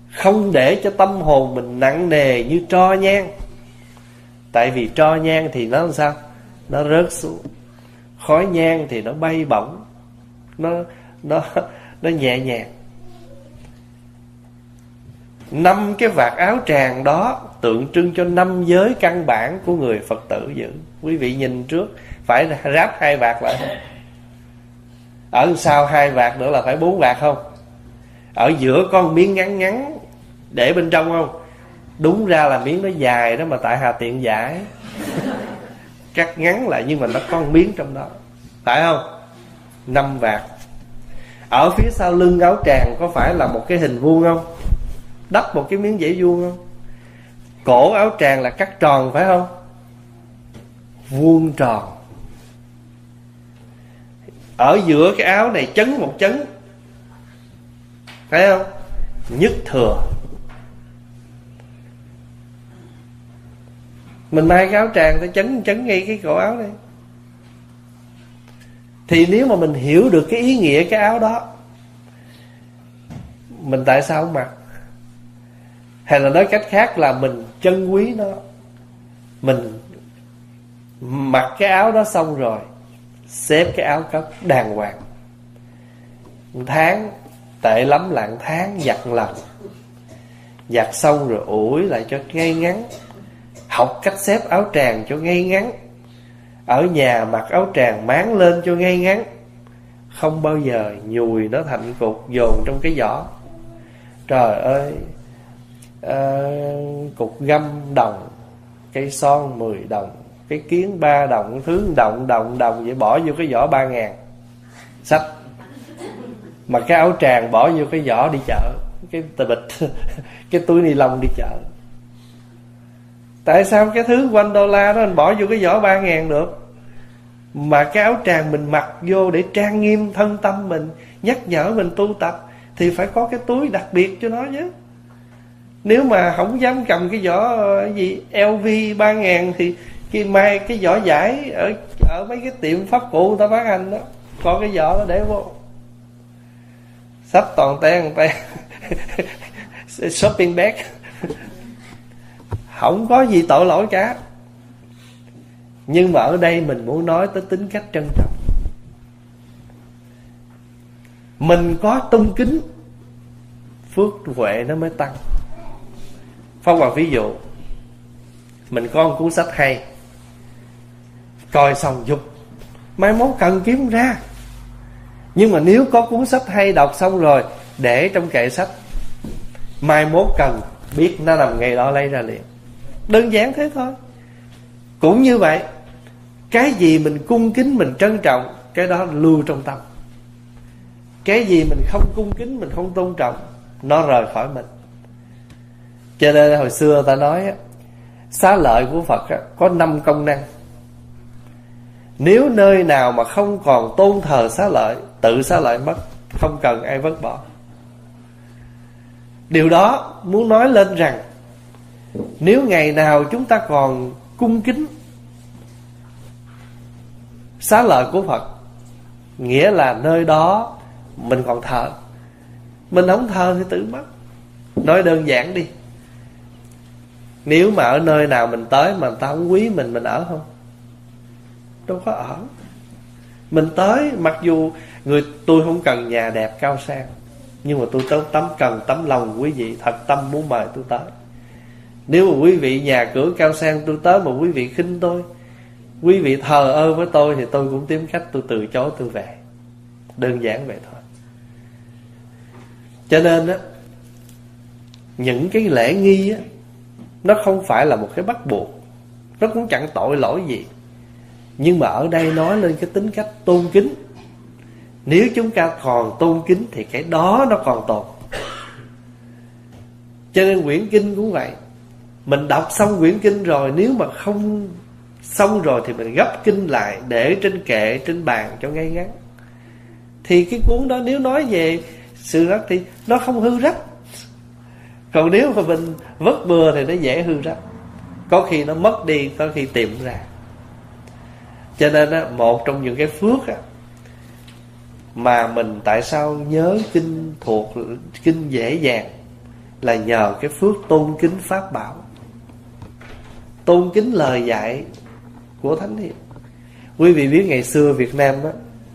Không để cho tâm hồn mình nặng nề như tro nhang. Tại vì tro nhang thì nó làm sao? Nó rớt xuống. Khói nhang thì nó bay bổng, Nó Nó Nó nhẹ nhàng. Năm cái vạt áo tràng đó tượng trưng cho năm giới căn bản của người Phật tử giữ. Quý vị nhìn trước, phải ráp hai vạt lại. Ở sau hai vạt nữa là phải bốn vạt không? Ở giữa có một miếng ngắn ngắn để bên trong không? Đúng ra là miếng nó dài đó, mà tại Hà tiện giải cắt ngắn lại, nhưng mà nó có một miếng trong đó, phải không? Năm vạt. Ở phía sau lưng áo tràng có phải là một cái hình vuông không? Đắp một cái miếng vải vuông không? Cổ áo tràng là cắt tròn phải không? Vuông tròn. Ở giữa cái áo này chấn một chấn, phải không? Nhất thừa. Mình may cái áo tràng phải chấn chấn ngay cái cổ áo này. Thì nếu mà mình hiểu được cái ý nghĩa cái áo đó, mình tại sao không mặc? Hay là nói cách khác là mình trân quý nó. Mình mặc cái áo đó xong rồi xếp cái áo cất đàng hoàng. Một tháng tệ lắm là một tháng giặt lần. Giặt xong rồi ủi lại cho ngay ngắn. Học cách xếp áo tràng cho ngay ngắn. Ở nhà mặc áo tràng máng lên cho ngay ngắn. Không bao giờ nhùi nó thành cục dồn trong cái giỏ. Trời ơi, à, cục găm đồng, cây son mười đồng, cái kiến ba đồng, thứ đồng đồng đồng vậy bỏ vô cái giỏ ba ngàn sách. Mà cái áo tràng bỏ vô cái giỏ đi chợ, cái tờ bịch cái túi ni lông đi chợ. Tại sao cái thứ quanh đô la đó anh bỏ vô cái giỏ ba ngàn được? Mà cái áo tràng mình mặc vô để trang nghiêm thân tâm mình, nhắc nhở mình tu tập, thì phải có cái túi đặc biệt cho nó chứ. Nếu mà không dám cầm cái giỏ gì lờ vê ba ngàn thì cái mai cái giỏ vải ở ở mấy cái tiệm pháp cụ người ta bán hành đó, có cái giỏ đó để vô. Xách toàn ten ten shopping bag. Không có gì tội lỗi cả. Nhưng mà ở đây mình muốn nói tới tính cách trân trọng. Mình có tôn kính, phước huệ nó mới tăng. Phong vào ví dụ, mình có một cuốn sách hay, coi xong dục, mai mốt cần kiếm ra. Nhưng mà nếu có cuốn sách hay đọc xong rồi để trong kệ sách, mai mốt cần biết nó nằm ngay đó lấy ra liền. Đơn giản thế thôi. Cũng như vậy, cái gì mình cung kính, mình trân trọng, cái đó lưu trong tâm. Cái gì mình không cung kính, mình không tôn trọng, nó rời khỏi mình. Cho nên hồi xưa ta nói á, xá lợi của Phật á, có năm công năng. Nếu nơi nào mà không còn tôn thờ xá lợi, tự xá lợi mất, không cần ai vứt bỏ. Điều đó muốn nói lên rằng, nếu ngày nào chúng ta còn cung kính xá lợi của Phật, nghĩa là nơi đó mình còn thờ. Mình không thờ thì tự mất. Nói đơn giản đi, nếu mà ở nơi nào mình tới mà người ta không quý mình, mình ở không? Đâu có ở. Mình tới, mặc dù người tôi không cần nhà đẹp cao sang, nhưng mà tôi tới tấm cần tấm lòng quý vị thật tâm muốn mời tôi tới. Nếu mà quý vị nhà cửa cao sang tôi tới mà quý vị khinh tôi, quý vị thờ ơ với tôi, thì tôi cũng tìm cách tôi từ chối tôi về. Đơn giản vậy thôi. Cho nên á, những cái lễ nghi á, nó không phải là một cái bắt buộc, nó cũng chẳng tội lỗi gì. Nhưng mà ở đây nói lên cái tính cách tôn kính. Nếu chúng ta còn tôn kính thì cái đó nó còn tồn. Cho nên quyển kinh cũng vậy. Mình đọc xong quyển kinh rồi, nếu mà không xong rồi thì mình gấp kinh lại, để trên kệ, trên bàn cho ngay ngắn. Thì cái cuốn đó nếu nói về sự rách thì nó không hư rách. Còn nếu mà mình vứt bừa thì nó dễ hư rách. Có khi nó mất đi, có khi tìm ra. Cho nên á, một trong những cái phước á, mà mình tại sao nhớ kinh thuộc kinh dễ dàng, là nhờ cái phước tôn kính pháp bảo, tôn kính lời dạy của Thánh Hiền. Quý vị biết ngày xưa Việt Nam á,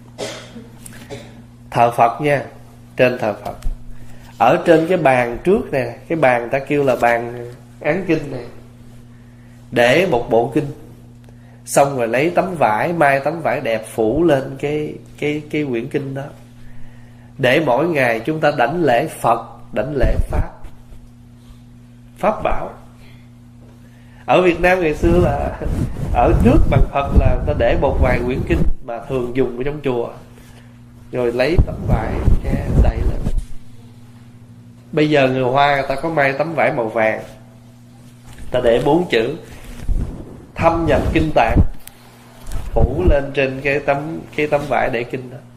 thờ Phật nha, trên thờ Phật, ở trên cái bàn trước nè, cái bàn ta kêu là bàn án kinh này, để một bộ kinh, xong rồi lấy tấm vải, mai tấm vải đẹp phủ lên cái cái cái quyển kinh đó, để mỗi ngày chúng ta đảnh lễ Phật, đảnh lễ Pháp, Pháp bảo. Ở Việt Nam ngày xưa là ở trước bàn Phật là ta để một vài quyển kinh mà thường dùng ở trong chùa, rồi lấy tấm vải che đậy lên. Bây giờ người Hoa người ta có may tấm vải màu vàng, ta để bốn chữ thâm nhập kinh tạng phủ lên trên cái tấm cái tấm vải để kinh đó.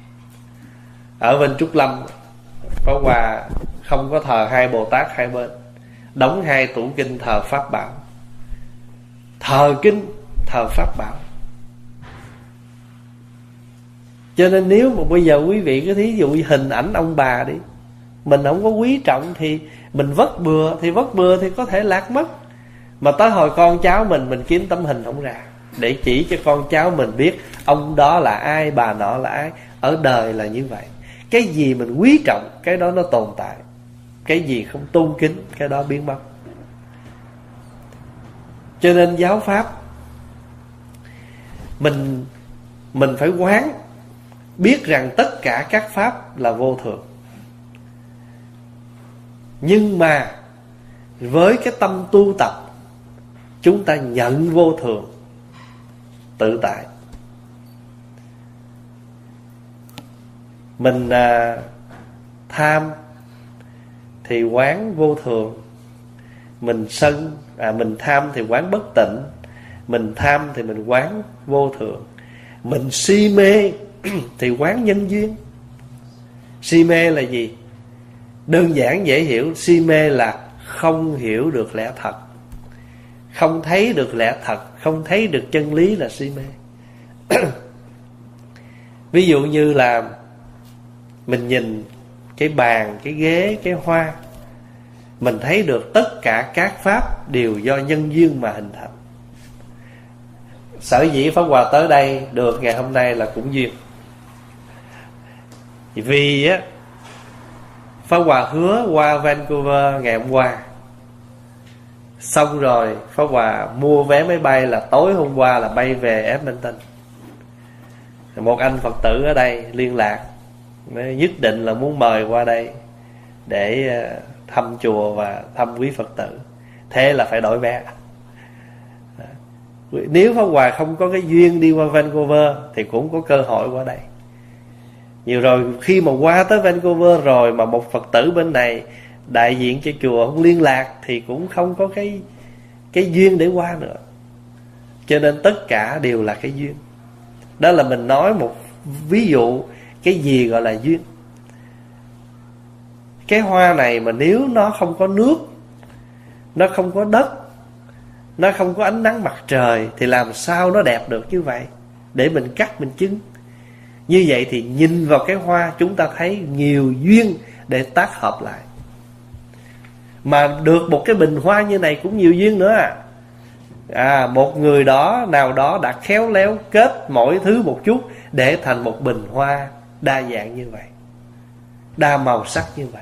Ở bên Trúc Lâm, Pháp Hòa không có thờ hai Bồ Tát hai bên, đóng hai tủ kinh thờ Pháp bảo, thờ kinh thờ Pháp bảo. Cho nên nếu mà bây giờ quý vị cứ thí dụ hình ảnh ông bà đi, mình không có quý trọng thì mình vất bừa, thì vất bừa thì có thể lạc mất. Mà tới hồi con cháu mình, mình kiếm tấm hình không ra, để chỉ cho con cháu mình biết ông đó là ai, bà nọ là ai. Ở đời là như vậy, cái gì mình quý trọng cái đó nó tồn tại, cái gì không tôn kính cái đó biến mất. Cho nên giáo pháp Mình Mình phải quán, biết rằng tất cả các pháp là vô thường, nhưng mà với cái tâm tu tập, chúng ta nhận vô thường tự tại. Mình à, tham thì quán vô thường. Mình sân à, Mình tham thì quán bất tịnh. Mình tham thì mình quán vô thường. Mình si mê thì quán nhân duyên. Si mê là gì? Đơn giản dễ hiểu, si mê là không hiểu được lẽ thật, không thấy được lẽ thật, không thấy được chân lý là si mê. Ví dụ như là mình nhìn cái bàn, cái ghế, cái hoa, mình thấy được tất cả các pháp đều do nhân duyên mà hình thành. Sở dĩ Pháp Hòa tới đây được ngày hôm nay là cũng duyên. Vì á, Pháp Hòa hứa qua Vancouver ngày hôm qua, xong rồi Pháp Hòa mua vé máy bay là tối hôm qua là bay về Edmonton. Một anh Phật tử ở đây liên lạc, nhất định là muốn mời qua đây để thăm chùa và thăm quý Phật tử. Thế là phải đổi vé. Nếu Pháp Hòa không có cái duyên đi qua Vancouver thì cũng có cơ hội qua đây. Nhiều rồi khi mà qua tới Vancouver rồi mà một Phật tử bên này đại diện cho chùa không liên lạc thì cũng không có cái cái duyên để qua nữa. Cho nên tất cả đều là cái duyên. Đó là mình nói một ví dụ cái gì gọi là duyên. Cái hoa này mà nếu nó không có nước, nó không có đất, nó không có ánh nắng mặt trời thì làm sao nó đẹp được như vậy để mình cắt mình chưng. Như vậy thì nhìn vào cái hoa chúng ta thấy nhiều duyên để tác hợp lại. Mà được một cái bình hoa như này cũng nhiều duyên nữa à. À, một người đó nào đó đã khéo léo kết mỗi thứ một chút để thành một bình hoa đa dạng như vậy, đa màu sắc như vậy.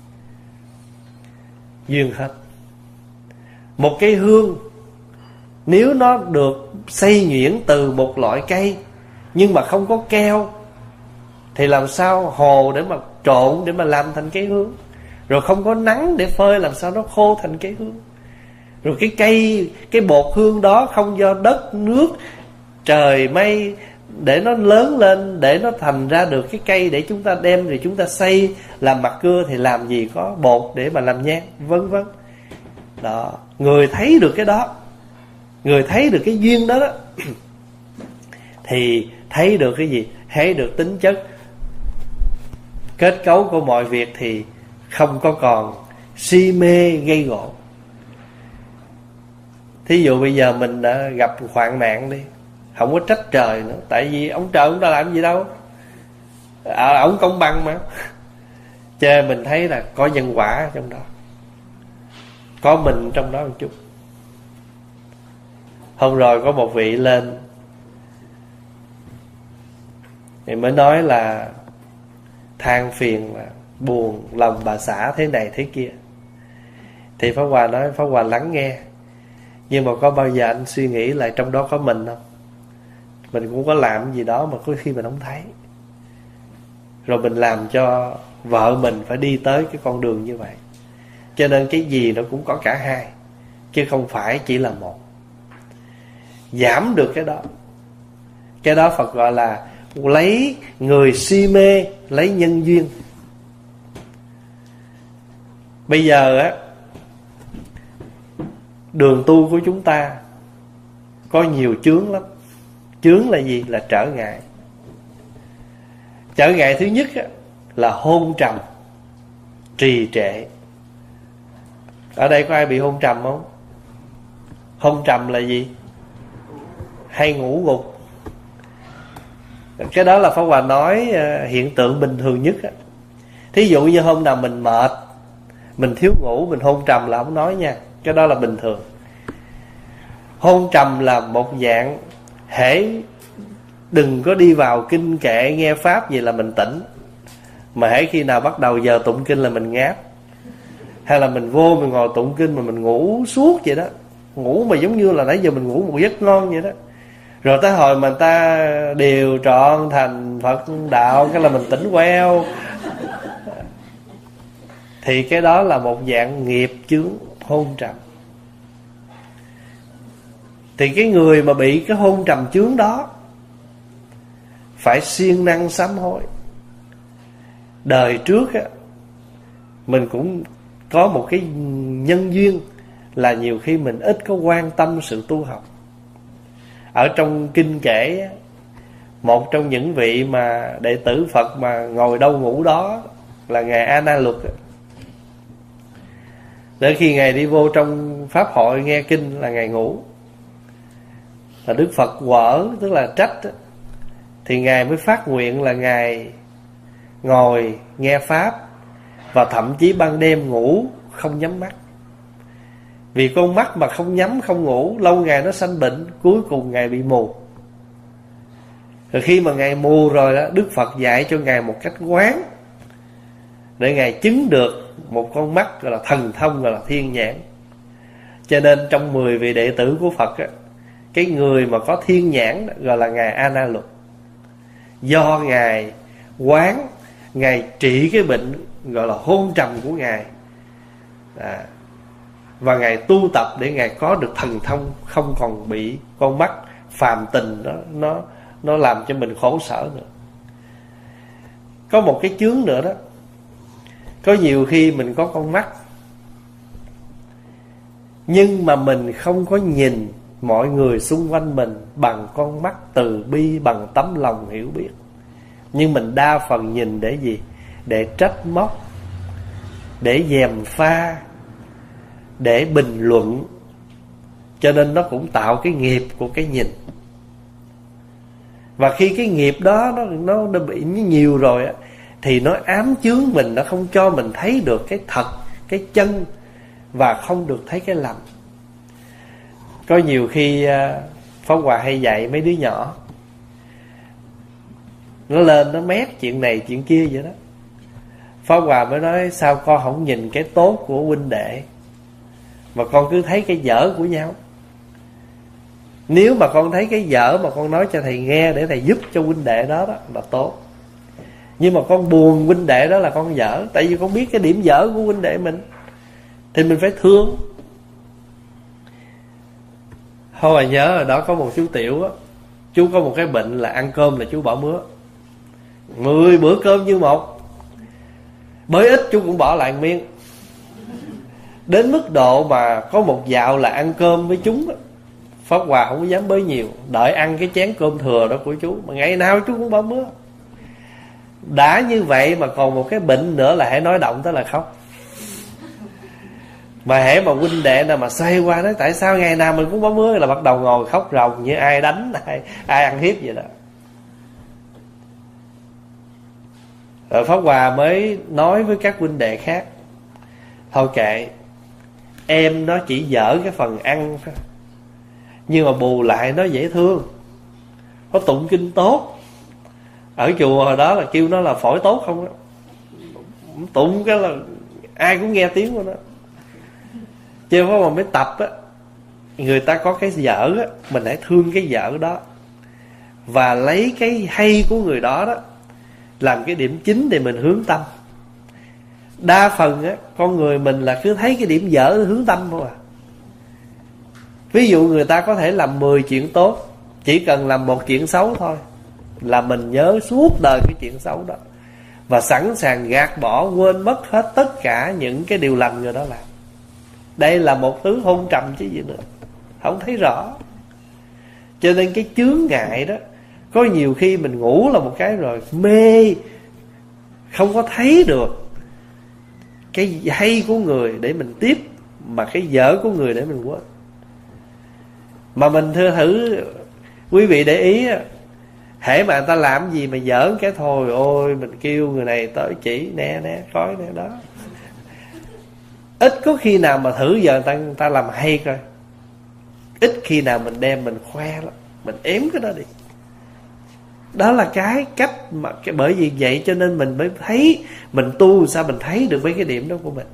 Duyên hết. Một cây hương nếu nó được xây nhuyễn từ một loại cây nhưng mà không có keo thì làm sao hồ để mà trộn để mà làm thành cây hương. Rồi không có nắng để phơi làm sao nó khô thành cây hương. Rồi cái cây, cái bột hương đó không do đất, nước, trời, mây để nó lớn lên, để nó thành ra được cái cây để chúng ta đem rồi chúng ta xây làm mặt cưa thì làm gì có bột để mà làm nhang, vân vân. Đó, người thấy được cái đó, người thấy được cái duyên đó, đó thì thấy được cái gì? Thấy được tính chất kết cấu của mọi việc thì không có còn si mê gây gổ. Thí dụ bây giờ mình đã gặp hoạn nạn đi, không có trách trời nữa, tại vì ông trời ông ta làm gì đâu, à, ông công bằng mà. Cho mình thấy là có nhân quả trong đó. có mình trong đó một chút. Hôm rồi có một vị lên thì mới nói là than phiền là buồn lòng bà xã thế này thế kia. Thì Pháp Hòa nói Pháp Hòa lắng nghe, nhưng mà có bao giờ anh suy nghĩ lại trong đó có mình không? Mình cũng có làm gì đó mà có khi mình không thấy, rồi mình làm cho vợ mình phải đi tới cái con đường như vậy. Cho nên cái gì nó cũng có cả hai, chứ không phải chỉ là một. Giảm được cái đó, cái đó Phật gọi là lấy người si mê lấy nhân duyên. Bây giờ á, đường tu của chúng ta có nhiều chướng lắm. Chướng là gì? Là trở ngại. Trở ngại thứ nhất á, là hôn trầm, trì trệ. Ở đây có ai bị hôn trầm không? Hôn trầm là gì? Hay ngủ gục. Cái đó là Pháp Hòa nói hiện tượng bình thường nhất á. Thí dụ như hôm nào mình mệt, mình thiếu ngủ, mình hôn trầm là không nói nha, cái đó là bình thường. Hôn trầm là một dạng, hễ đừng có đi vào kinh kệ nghe pháp gì là mình tỉnh, mà hễ khi nào bắt đầu giờ tụng kinh là mình ngáp, hay là mình vô mình ngồi tụng kinh mà mình ngủ suốt vậy đó. Ngủ mà giống như là nãy giờ mình ngủ một giấc ngon vậy đó. Rồi tới hồi mà người ta điều trọn thành Phật đạo, cái là mình tỉnh queo. Thì cái đó là một dạng nghiệp chướng hôn trầm. Thì cái người mà bị cái hôn trầm chướng đó phải siêng năng sám hối. Đời trước á, mình cũng có một cái nhân duyên là nhiều khi mình ít có quan tâm sự tu học. Ở trong kinh kể, một trong những vị mà đệ tử Phật mà ngồi đâu ngủ đó là Ngài A Na Luật. Để khi Ngài đi vô trong pháp hội nghe kinh là Ngài ngủ. Là Đức Phật quở, tức là trách, thì Ngài mới phát nguyện là Ngài ngồi nghe pháp, và thậm chí ban đêm ngủ không nhắm mắt. Vì con mắt mà không nhắm không ngủ, lâu ngày nó sanh bệnh, cuối cùng Ngài bị mù. Rồi khi mà Ngài mù rồi đó, Đức Phật dạy cho Ngài một cách quán, để Ngài chứng được một con mắt gọi là thần thông, gọi là thiên nhãn. Cho nên trong mười vị đệ tử của Phật á, cái người mà có thiên nhãn đó, gọi là Ngài A Na Luật. Do Ngài quán, Ngài trị cái bệnh gọi là hôn trầm của Ngài à, và Ngài tu tập để Ngài có được thần thông, không còn bị con mắt phàm tình đó, nó, nó làm cho mình khổ sở nữa. Có một cái chướng nữa đó. Có nhiều khi mình có con mắt, nhưng mà mình không có nhìn mọi người xung quanh mình bằng con mắt từ bi, bằng tấm lòng hiểu biết. Nhưng mình đa phần nhìn để gì? Để trách móc, để gièm pha, để bình luận. Cho nên nó cũng tạo cái nghiệp của cái nhìn. Và khi cái nghiệp đó nó, nó đã bị nhiều rồi á, thì nó ám chướng mình, nó không cho mình thấy được cái thật, cái chân, và không được thấy cái lầm. Có nhiều khi Pháp Hòa hay dạy mấy đứa nhỏ, nó lên nó mét chuyện này chuyện kia vậy đó. Pháp Hòa mới nói sao con không nhìn cái tốt của huynh đệ, mà con cứ thấy cái dở của nhau. Nếu mà con thấy cái dở mà con nói cho thầy nghe để thầy giúp cho huynh đệ đó, đó là tốt. Nhưng mà con buồn huynh đệ đó là con dở, tại vì con biết cái điểm dở của huynh đệ mình, thì mình phải thương. Thôi mà nhớ ở đó có một chú Tiểu á, chú có một cái bệnh là ăn cơm là chú bỏ mứa. Mười bữa cơm như một, bới ít chú cũng bỏ lại miếng. Đến mức độ mà có một dạo là ăn cơm với chúng á, Pháp Hòa không có dám bới nhiều, đợi ăn cái chén cơm thừa đó của chú, mà ngày nào chú cũng bỏ mứa. Đã như vậy mà còn một cái bệnh nữa là hãy nói động tới là khóc. Mà hễ mà huynh đệ nào mà xoay qua nói tại sao ngày nào mình cũng bỏ mứa, là bắt đầu ngồi khóc ròng như ai đánh, ai, ai ăn hiếp vậy đó. Rồi Pháp Hòa mới nói với các huynh đệ khác, thôi kệ, em nó chỉ dở cái phần ăn thôi, nhưng mà bù lại nó dễ thương, nó tụng kinh tốt. Ở chùa hồi đó là kêu nó là phổi tốt không á, tụng cái là ai cũng nghe tiếng của nó. Chứ không mà mới tập á, người ta có cái dở á, mình hãy thương cái dở đó và lấy cái hay của người đó đó làm cái điểm chính để mình hướng tâm. Đa phần á, con người mình là cứ thấy cái điểm dở hướng tâm thôi à. Ví dụ người ta có thể làm mười chuyện tốt, chỉ cần làm một chuyện xấu thôi là mình nhớ suốt đời cái chuyện xấu đó, và sẵn sàng gạt bỏ, quên mất hết tất cả những cái điều lành người đó làm. Đây là một thứ hôn trầm chứ gì nữa, không thấy rõ. Cho nên cái chướng ngại đó, có nhiều khi mình ngủ là một cái rồi mê, không có thấy được cái hay của người để mình tiếp, mà cái dở của người để mình quên. Mà mình thưa thử quý vị để ý, hễ mà người ta làm gì mà giỡn cái thôi, ôi mình kêu người này tới chỉ nè nè coi nè đó. Ít có khi nào mà thử giờ người ta, người ta làm hay coi. Ít khi nào mình đem mình khoe lắm, mình ém cái đó đi. Đó là cái cách mà cái, bởi vì vậy cho nên mình mới thấy, mình tu sao mình thấy được mấy cái điểm đó của mình.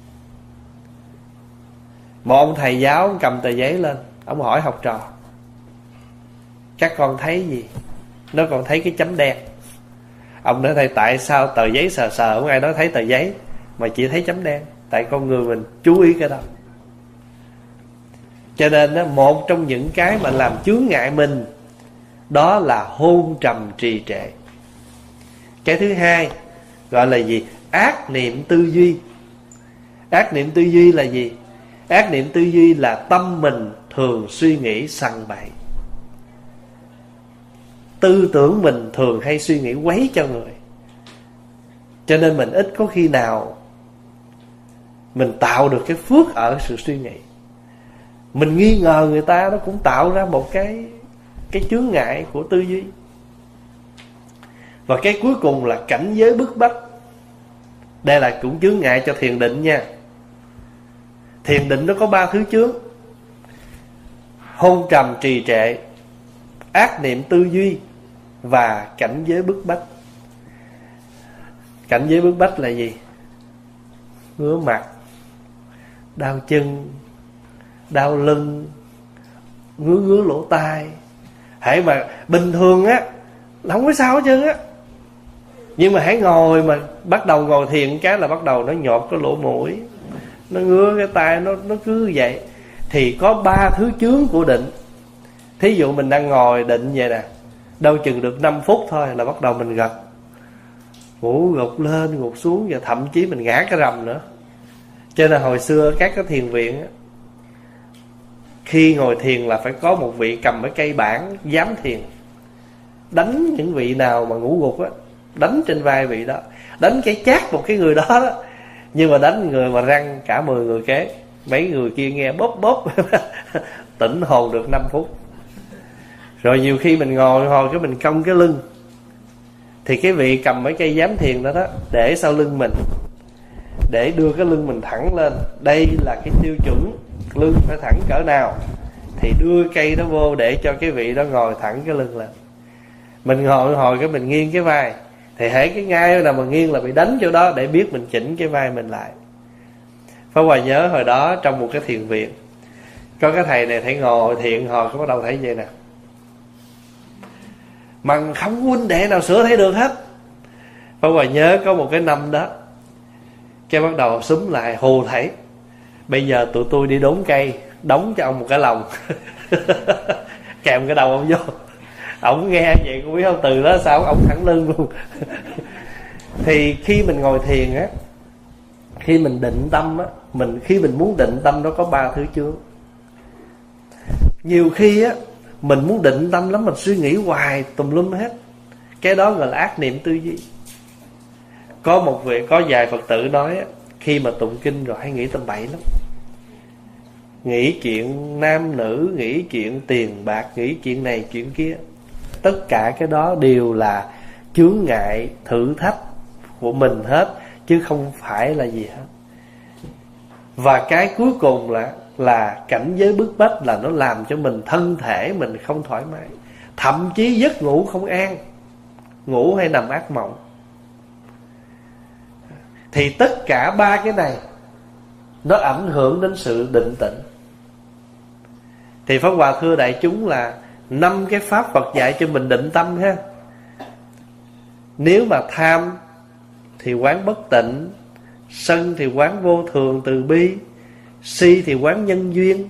Một ông thầy giáo ông cầm tờ giấy lên, ông hỏi học trò: các con thấy gì? Nó còn thấy cái chấm đen. Ông nói thầy tại sao tờ giấy sờ sờ không ai nói thấy tờ giấy, mà chỉ thấy chấm đen? Tại con người mình chú ý cái đó. Cho nên đó, một trong những cái mà làm chướng ngại mình đó là hôn trầm trì trệ. Cái thứ hai gọi là gì? Ác niệm tư duy. Ác niệm tư duy là gì? Ác niệm tư duy là tâm mình thường suy nghĩ sằng bậy. Tư tưởng mình thường hay suy nghĩ quấy cho người. Cho nên mình ít có khi nào mình tạo được cái phước ở sự suy nghĩ. Mình nghi ngờ người ta, nó cũng tạo ra một cái cái chướng ngại của tư duy. Và cái cuối cùng là cảnh giới bức bách. Đây là cũng chướng ngại cho thiền định nha. Thiền định nó có ba thứ chướng: hôn trầm trì trệ, ác niệm tư duy và cảnh giới bức bách. Cảnh giới bức bách là gì? Ngứa mặt, đau chân, đau lưng, ngứa ngứa lỗ tai. Hãy mà bình thường á không có sao hết trơn á, nhưng mà hãy ngồi mà bắt đầu ngồi thiền cái là bắt đầu nó nhọt cái lỗ mũi, nó ngứa cái tai, nó nó cứ vậy. Thì có ba thứ chướng của định. Thí dụ mình đang ngồi định vậy nè, đâu chừng được năm phút thôi là bắt đầu mình gật, ngủ gục lên gục xuống, và thậm chí mình ngã cái rầm nữa. Cho nên hồi xưa các cái thiền viện á, khi ngồi thiền là phải có một vị cầm cái cây bảng giám thiền, đánh những vị nào mà ngủ gục á, đánh trên vai vị đó, đánh cái chát một cái người đó đó. Nhưng mà đánh người mà răng cả mười người kế, mấy người kia nghe bóp bóp tỉnh hồn được năm phút. Rồi nhiều khi mình ngồi hồi cái mình cong cái lưng, thì cái vị cầm mấy cây giám thiền đó đó để sau lưng mình, để đưa cái lưng mình thẳng lên. Đây là cái tiêu chuẩn lưng phải thẳng cỡ nào, thì đưa cây đó vô để cho cái vị đó ngồi thẳng cái lưng lên. Mình ngồi hồi cái mình nghiêng cái vai, thì hễ cái ngay nào mà nghiêng là bị đánh chỗ đó, để biết mình chỉnh cái vai mình lại. Pháp Hòa nhớ hồi đó trong một cái thiền viện, có cái thầy này thầy ngồi thiện hồi có bắt đầu thấy vậy nè, mà không có huynh đệ nào sửa thấy được hết. Pháp Hòa nhớ có một cái năm đó, cái bắt đầu xúm lại hù thầy: bây giờ tụi tôi đi đốn cây, đóng cho ông một cái lồng kèm cái đầu ông vô. Ông nghe vậy cũng biết không, từ đó sao ông thẳng lưng luôn. Thì khi mình ngồi thiền á, khi mình định tâm á, mình khi mình muốn định tâm nó có ba thứ chướng. Nhiều khi á mình muốn định tâm lắm, mình suy nghĩ hoài tùm lum hết, cái đó gọi là ác niệm tư duy. Có một vị, có vài Phật tử nói á, khi mà tụng kinh rồi hay nghĩ tầm bậy lắm, nghĩ chuyện nam nữ, nghĩ chuyện tiền bạc, nghĩ chuyện này chuyện kia. Tất cả cái đó đều là chướng ngại thử thách của mình hết, chứ không phải là gì hết. Và cái cuối cùng là là cảnh giới bức bách, là nó làm cho mình thân thể mình không thoải mái, thậm chí giấc ngủ không an, ngủ hay nằm ác mộng. Thì tất cả ba cái này nó ảnh hưởng đến sự định tĩnh. Thì Pháp Hòa thưa đại chúng là năm cái pháp Phật dạy cho mình định tâm ha. Nếu mà tham thì quán bất tịnh, sân thì quán vô thường từ bi, si thì quán nhân duyên,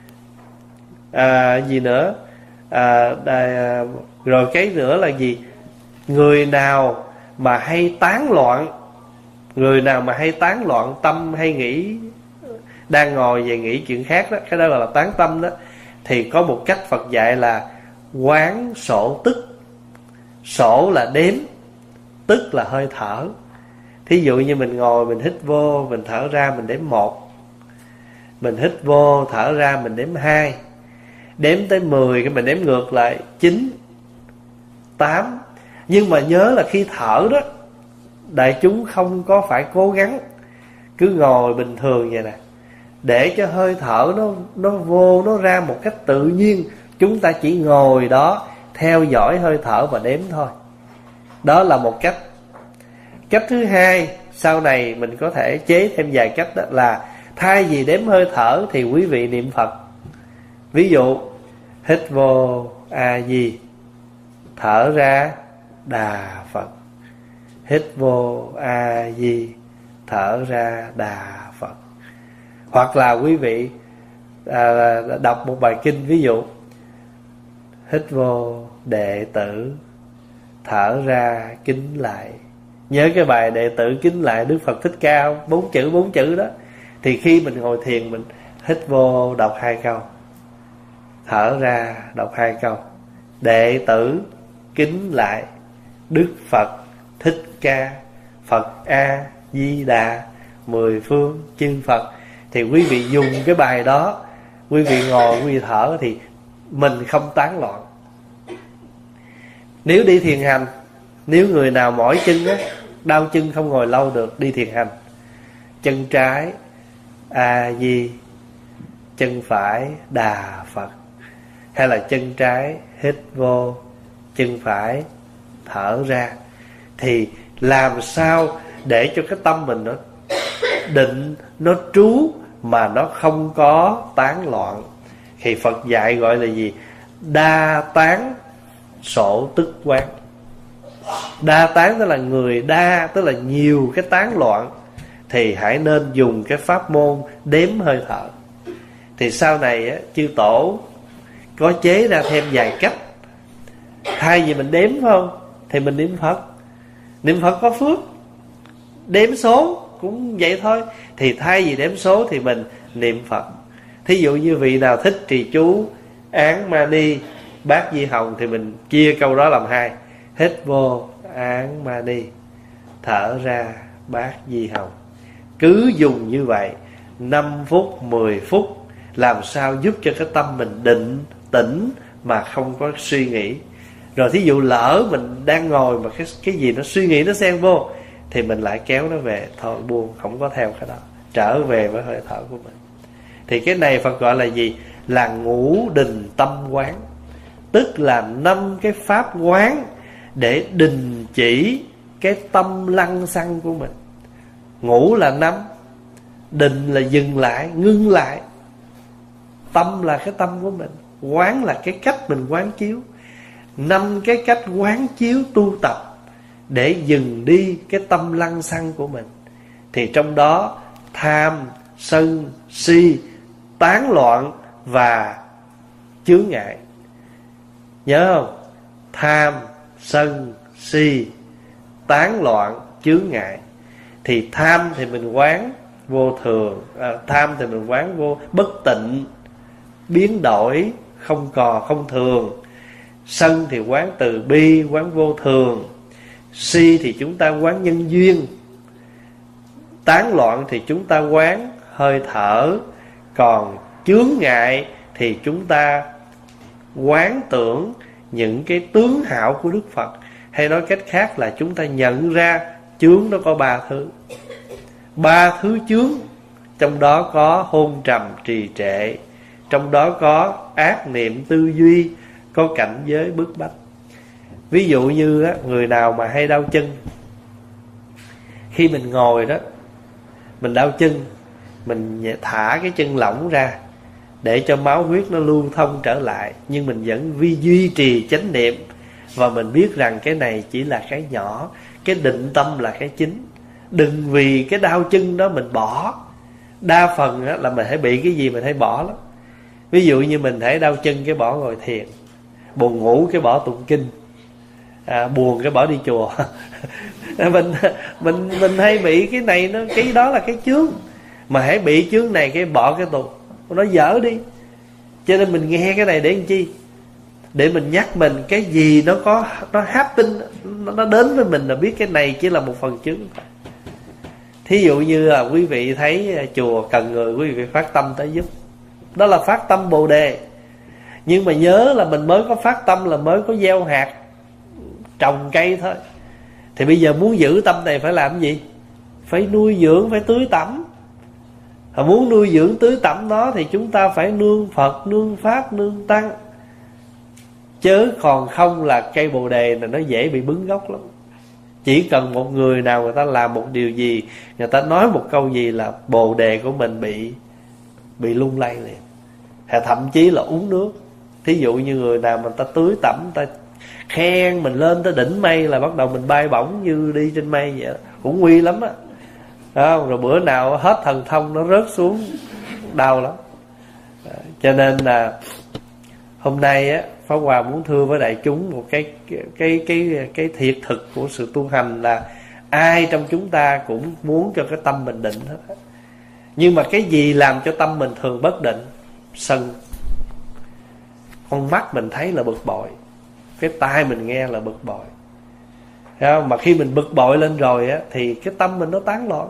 à, gì nữa à, à, rồi cái nữa là gì? Người nào mà hay tán loạn, người nào mà hay tán loạn tâm, hay nghĩ, đang ngồi về nghĩ chuyện khác đó, cái đó là tán tâm đó, thì có một cách Phật dạy là quán sổ tức. Sổ là đếm, tức là hơi thở. Thí dụ như mình ngồi, mình hít vô, mình thở ra, mình đếm một. Mình hít vô, thở ra, mình đếm hai. Đếm tới mười, cái mình đếm ngược lại chín, tám. Nhưng mà nhớ là khi thở đó, đại chúng không có phải cố gắng, cứ ngồi bình thường vậy nè, để cho hơi thở nó nó vô, nó ra một cách tự nhiên. Chúng ta chỉ ngồi đó theo dõi hơi thở và đếm thôi. Đó là một cách. Cách thứ hai, sau này mình có thể chế thêm vài cách, đó là thay vì đếm hơi thở thì quý vị niệm Phật. Ví dụ hít vô A Di, thở ra Đà Phật. Hít vô A Di, thở ra Đà Phật. Hoặc là quý vị à, đọc một bài kinh, ví dụ hít vô Đệ tử, thở ra kính lại. Nhớ cái bài Đệ tử kính lại Đức Phật Thích Ca không? Bốn chữ bốn chữ đó. Thì khi mình ngồi thiền, mình hít vô đọc hai câu, thở ra đọc hai câu. Đệ tử kính lại Đức Phật Thích Ca, Phật A Di Đà, mười phương chư Phật. Thì quý vị dùng cái bài đó, quý vị ngồi, quý vị thở, thì mình không tán loạn. Nếu đi thiền hành, nếu người nào mỏi chân á, đau chân không ngồi lâu được, đi thiền hành, chân trái A Di, chân phải Đà Phật. Hay là chân trái hít vô, chân phải thở ra. Thì làm sao để cho cái tâm mình nó định, nó trú, mà nó không có tán loạn. Thì Phật dạy gọi là gì? Đa tán sổ tức quán. Đa tán tức là người đa, tức là nhiều cái tán loạn, thì hãy nên dùng cái pháp môn đếm hơi thở. Thì sau này á, chư tổ có chế ra thêm vài cách. Thay vì mình đếm, phải không, thì mình niệm Phật. Niệm Phật có phước. Đếm số cũng vậy thôi. Thì thay vì đếm số thì mình niệm Phật. Thí dụ như vị nào thích trì chú Án Mani Bát Di Hồng, thì mình chia câu đó làm hai. Hít vô Án Mani, thở ra Bát Di Hồng. Cứ dùng như vậy năm phút, mười phút, làm sao giúp cho cái tâm mình định, tĩnh, mà không có suy nghĩ. Rồi thí dụ lỡ mình đang ngồi mà cái, cái gì nó suy nghĩ nó xen vô, thì mình lại kéo nó về, thôi buông, không có theo cái đó, trở về với hơi thở của mình. Thì cái này Phật gọi là gì? Là ngũ đình tâm quán. Tức là năm cái pháp quán để đình chỉ cái tâm lăng xăng của mình. Ngũ là năm, đình là dừng lại, ngưng lại. Tâm là cái tâm của mình, quán là cái cách mình quán chiếu. Năm cái cách quán chiếu tu tập để dừng đi cái tâm lăng xăng của mình. Thì trong đó tham, sân, si, tán loạn và chướng ngại. Nhớ không? Tham, sân, si, tán loạn, chướng ngại. Thì tham thì mình quán vô thường, à, tham thì mình quán vô bất tịnh, biến đổi, không cò, không thường. Sân thì quán từ bi, quán vô thường. Si thì chúng ta quán nhân duyên. Tán loạn thì chúng ta quán hơi thở. Còn chướng ngại thì chúng ta quán tưởng những cái tướng hảo của Đức Phật. Hay nói cách khác là chúng ta nhận ra chướng nó có ba thứ. Ba thứ chướng trong đó có hôn trầm trì trệ, trong đó có ác niệm tư duy, có cảnh giới bức bách. Ví dụ như á, người nào mà hay đau chân, khi mình ngồi đó, mình đau chân, mình thả cái chân lỏng ra để cho máu huyết nó lưu thông trở lại, nhưng mình vẫn vi duy trì chánh niệm, và mình biết rằng cái này chỉ là cái nhỏ, cái định tâm là cái chính. Đừng vì cái đau chân đó mình bỏ. Đa phần á, là mình hay bị cái gì mình hay bỏ lắm. Ví dụ như mình hãy đau chân cái bỏ ngồi thiền, buồn ngủ cái bỏ tụng kinh, à, buồn cái bỏ đi chùa. mình mình mình hay bị cái này, nó cái đó là cái chướng. Mà hãy bị chướng này cái bỏ cái tụng, nó dở đi. Cho nên mình nghe cái này để làm chi? Để mình nhắc mình cái gì nó có, nó happen, nó đến với mình là biết cái này chỉ là một phần chứng. Thí dụ như là quý vị thấy chùa cần người, quý vị phát tâm tới giúp, đó là phát tâm Bồ Đề. Nhưng mà nhớ là mình mới có phát tâm là mới có gieo hạt, trồng cây thôi. Thì bây giờ muốn giữ tâm này phải làm gì? Phải nuôi dưỡng, phải tưới tẩm. Và muốn nuôi dưỡng tưới tẩm nó thì chúng ta phải nương Phật, nương Pháp, nương Tăng. Chớ còn không là cây Bồ Đề này nó dễ bị bứng gốc lắm. Chỉ cần một người nào người ta làm một điều gì, người ta nói một câu gì là Bồ Đề của mình bị bị lung lay liền. Hay thậm chí là uống nước. Thí dụ như người nào mà ta tưới tẩm, ta khen mình lên tới đỉnh mây là bắt đầu mình bay bổng như đi trên mây vậy đó. Cũng nguy lắm á. Đó, rồi bữa nào hết thần thông nó rớt xuống đau lắm. Đó, cho nên là hôm nay á, Pháp Hòa muốn thưa với đại chúng một cái cái cái cái thiệt thực của sự tu hành là ai trong chúng ta cũng muốn cho cái tâm mình định hết. Nhưng mà cái gì làm cho tâm mình thường bất định? Sân. Con mắt mình thấy là bực bội, cái tai mình nghe là bực bội. Thấy không? Mà khi mình bực bội lên rồi á, thì cái tâm mình nó tán loạn.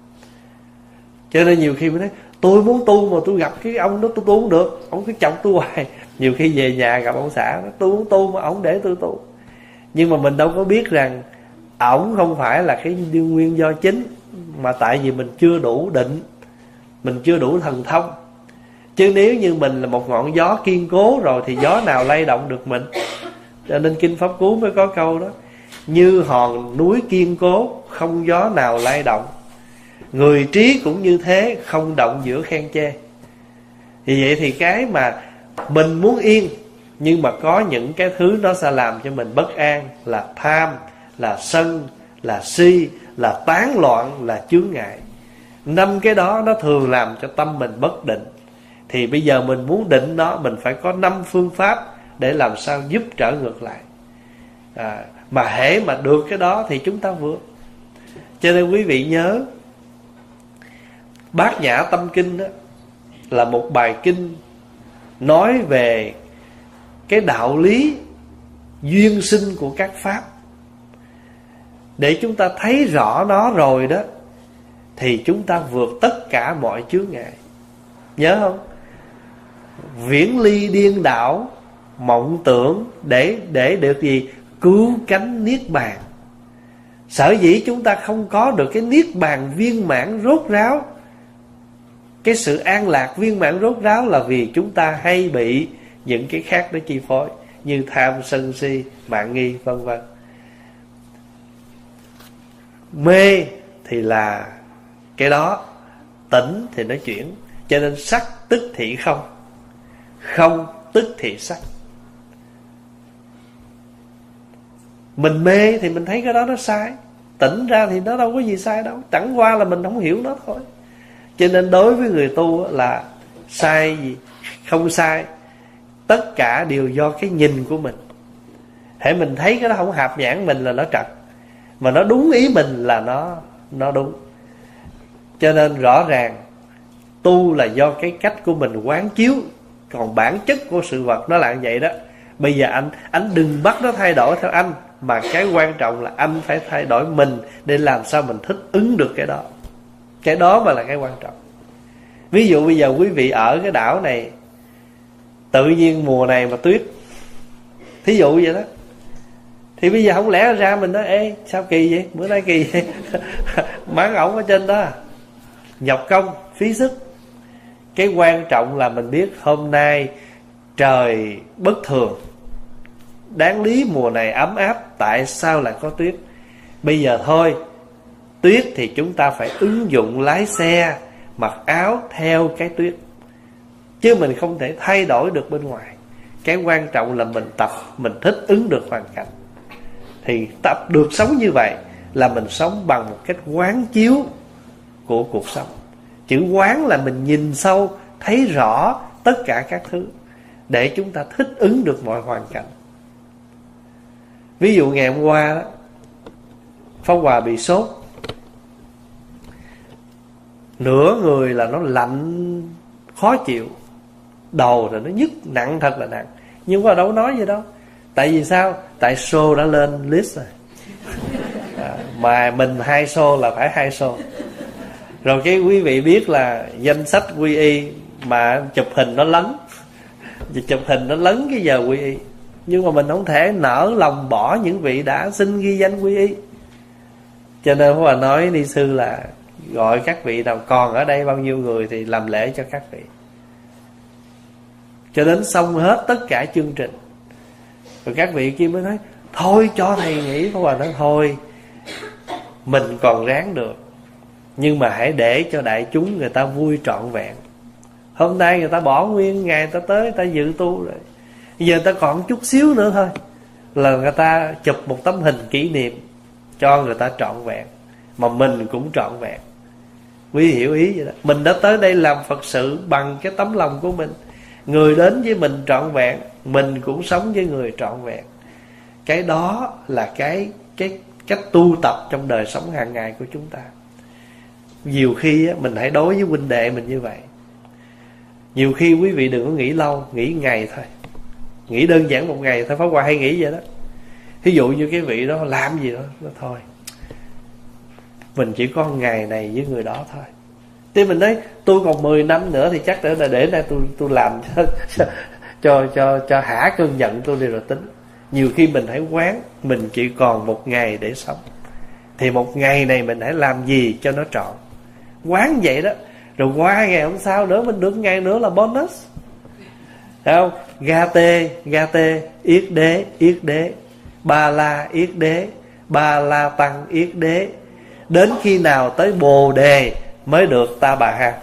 Cho nên nhiều khi mình nói tôi muốn tu mà tôi gặp cái ông đó tôi tu không được, ông cứ chọc tôi hoài. Nhiều khi về nhà gặp ông xã, tôi muốn tu mà ông để tôi tu. Nhưng mà mình đâu có biết rằng ổng không phải là cái nguyên do chính, mà tại vì mình chưa đủ định, mình chưa đủ thần thông. Chứ nếu như mình là một ngọn gió kiên cố rồi thì gió nào lay động được mình. Cho nên Kinh Pháp Cú mới có câu đó: như hòn núi kiên cố, không gió nào lay động. Người trí cũng như thế, không động giữa khen chê. Thì vậy thì cái mà mình muốn yên, nhưng mà có những cái thứ nó sẽ làm cho mình bất an, là tham, là sân, là si, là tán loạn, là chướng ngại. Năm cái đó nó thường làm cho tâm mình bất định. Thì bây giờ mình muốn định nó, mình phải có năm phương pháp để làm sao giúp trở ngược lại. à, Mà hễ mà được cái đó thì chúng ta vượt. Cho nên quý vị nhớ, Bát Nhã Tâm Kinh đó là một bài kinh nói về cái đạo lý duyên sinh của các pháp. Để chúng ta thấy rõ nó rồi đó thì chúng ta vượt tất cả mọi chướng ngại. Nhớ không? Viễn ly điên đảo, mộng tưởng để để được gì? Cứu cánh niết bàn. Sở dĩ chúng ta không có được cái niết bàn viên mãn rốt ráo, cái sự an lạc viên mãn rốt ráo, là vì chúng ta hay bị những cái khác đó chi phối, như tham, sân si, mạn nghi, vân vân. Mê thì là cái đó, tỉnh thì nó chuyển. Cho nên sắc tức thị không, không tức thị sắc. Mình mê thì mình thấy cái đó nó sai, tỉnh ra thì nó đâu có gì sai đâu, chẳng qua là mình không hiểu nó thôi. Cho nên đối với người tu là sai gì, không sai, tất cả đều do cái nhìn của mình. Hễ mình thấy cái đó không hợp nhãn mình là nó trật, mà nó đúng ý mình là nó nó đúng. Cho nên rõ ràng tu là do cái cách của mình quán chiếu, còn bản chất của sự vật nó là như vậy đó. Bây giờ anh anh đừng bắt nó thay đổi theo anh, mà cái quan trọng là anh phải thay đổi mình để làm sao mình thích ứng được cái đó. Cái đó mà là cái quan trọng. Ví dụ bây giờ quý vị ở cái đảo này, tự nhiên mùa này mà tuyết, thí dụ vậy đó, thì bây giờ không lẽ ra mình nói ê sao kỳ vậy, bữa nay kỳ vậy. Mắng ổng ở trên đó nhọc công phí sức. Cái quan trọng là mình biết hôm nay trời bất thường, đáng lý mùa này ấm áp, tại sao lại có tuyết? Bây giờ thôi, tuyết thì chúng ta phải ứng dụng lái xe, mặc áo theo cái tuyết, chứ mình không thể thay đổi được bên ngoài. Cái quan trọng là mình tập, mình thích ứng được hoàn cảnh. Thì tập được sống như vậy là mình sống bằng một cách quán chiếu của cuộc sống. Chữ quán là mình nhìn sâu, thấy rõ tất cả các thứ, để chúng ta thích ứng được mọi hoàn cảnh. Ví dụ ngày hôm qua đó, Pháp Hòa bị sốt, nửa người là nó lạnh khó chịu, đầu rồi nó nhức nặng, thật là nặng. Nhưng mà đâu nói gì đâu. Tại vì sao? Tại show đã lên list rồi. À, mà mình hai show là phải hai show. Rồi cái quý vị biết là danh sách quy y mà chụp hình nó lấn, chụp hình nó lấn cái giờ quy y. Nhưng mà mình không thể nỡ lòng bỏ những vị đã xin ghi danh quy y. Cho nên Pháp Hòa nói ni sư là gọi các vị nào còn ở đây bao nhiêu người thì làm lễ cho các vị, cho đến xong hết tất cả chương trình. Rồi các vị kia mới nói thôi cho thầy nghỉ. Pháp Hòa nói thôi, mình còn ráng được, nhưng mà hãy để cho đại chúng người ta vui trọn vẹn. Hôm nay người ta bỏ nguyên ngày, người ta tới người ta dự tu rồi, bây giờ người ta còn chút xíu nữa thôi là người ta chụp một tấm hình kỷ niệm cho người ta trọn vẹn, mà mình cũng trọn vẹn. Quý hiểu ý vậy đó. Mình đã tới đây làm Phật sự bằng cái tấm lòng của mình. Người đến với mình trọn vẹn, mình cũng sống với người trọn vẹn. Cái đó là cái cái cách tu tập trong đời sống hàng ngày của chúng ta. Nhiều khi á, mình hãy đối với huynh đệ mình như vậy. Nhiều khi quý vị đừng có nghĩ lâu, nghĩ ngày thôi, nghĩ đơn giản một ngày thôi. Pháp Hòa hay nghĩ vậy đó. Ví dụ như cái vị đó làm gì đó, đó thôi, mình chỉ có ngày này với người đó thôi. Thì mình nói tôi còn mười năm nữa thì chắc để để đây tôi tôi làm cho cho cho cho hả cơn giận tôi đi rồi tính. Nhiều khi mình hãy quán mình chỉ còn một ngày để sống, thì một ngày này mình hãy làm gì cho nó trọn. Quán vậy đó. Rồi qua ngày hôm sau nữa mình được ngày nữa là bonus. Thấy không? Ga tê, ga tê, yết đế, yết đế, ba la yết đế, ba la tăng yết đế. Đến khi nào tới Bồ đề mới được ta bà ha.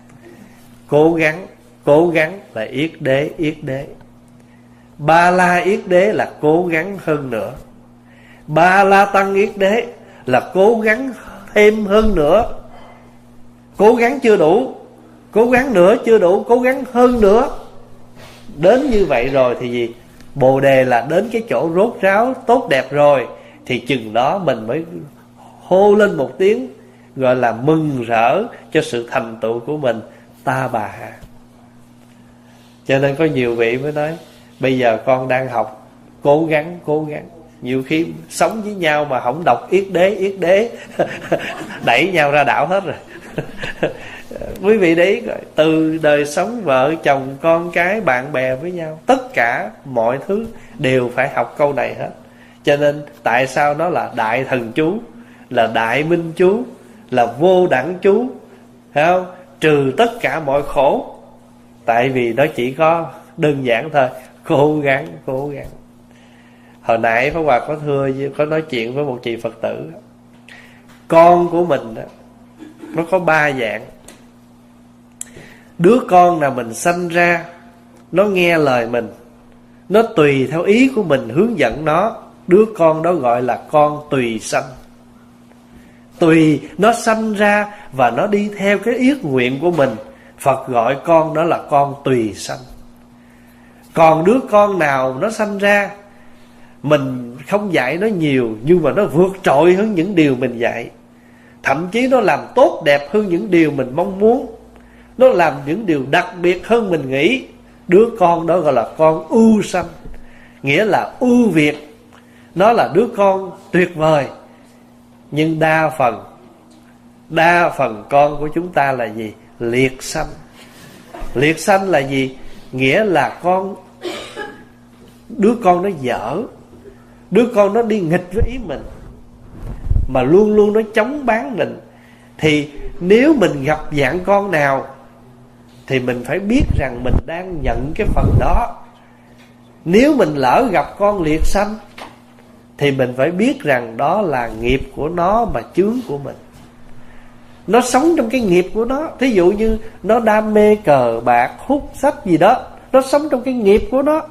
Cố gắng, cố gắng là yết đế, yết đế. Ba la yết đế là cố gắng hơn nữa. Ba la tăng yết đế là cố gắng thêm hơn nữa. Cố gắng chưa đủ, cố gắng nữa chưa đủ, cố gắng hơn nữa. Đến như vậy rồi thì gì? Bồ đề là đến cái chỗ rốt ráo tốt đẹp rồi, thì chừng đó mình mới hô lên một tiếng, gọi là mừng rỡ cho sự thành tựu của mình, ta bà ha. Cho nên có nhiều vị mới nói bây giờ con đang học, cố gắng, cố gắng. Nhiều khi sống với nhau mà không đọc yết đế, yết đế đẩy nhau ra đảo hết rồi. Quý vị để ý coi, từ đời sống vợ chồng, con cái, bạn bè với nhau, tất cả mọi thứ đều phải học câu này hết. Cho nên tại sao nó là đại thần chú, là đại minh chú, là vô đẳng chú, thấy không? Trừ tất cả mọi khổ. Tại vì nó chỉ có đơn giản thôi, cố gắng, cố gắng. Hồi nãy Pháp Hòa có thưa, có nói chuyện với một chị Phật tử. Con của mình đó, nó có ba dạng. Đứa con nào mình sanh ra, nó nghe lời mình, nó tùy theo ý của mình hướng dẫn nó, đứa con đó gọi là con tùy sanh. Tùy nó sanh ra và nó đi theo cái yết nguyện của mình, Phật gọi con đó là con tùy sanh. Còn đứa con nào nó sanh ra, mình không dạy nó nhiều, nhưng mà nó vượt trội hơn những điều mình dạy, thậm chí nó làm tốt đẹp hơn những điều mình mong muốn, nó làm những điều đặc biệt hơn mình nghĩ, đứa con đó gọi là con ưu sanh. Nghĩa là ưu việt. Nó là đứa con tuyệt vời. Nhưng đa phần Đa phần con của chúng ta là gì? Liệt sanh. Liệt sanh là gì? Nghĩa là con đứa con nó dở, đứa con nó đi nghịch với ý mình, mà luôn luôn nó chống bán mình. Thì nếu mình gặp dạng con nào thì mình phải biết rằng mình đang nhận cái phần đó. Nếu mình lỡ gặp con liệt sanh thì mình phải biết rằng đó là nghiệp của nó mà chướng của mình. Nó sống trong cái nghiệp của nó. Thí dụ như nó đam mê cờ bạc, hút sách gì đó, nó sống trong cái nghiệp của nó.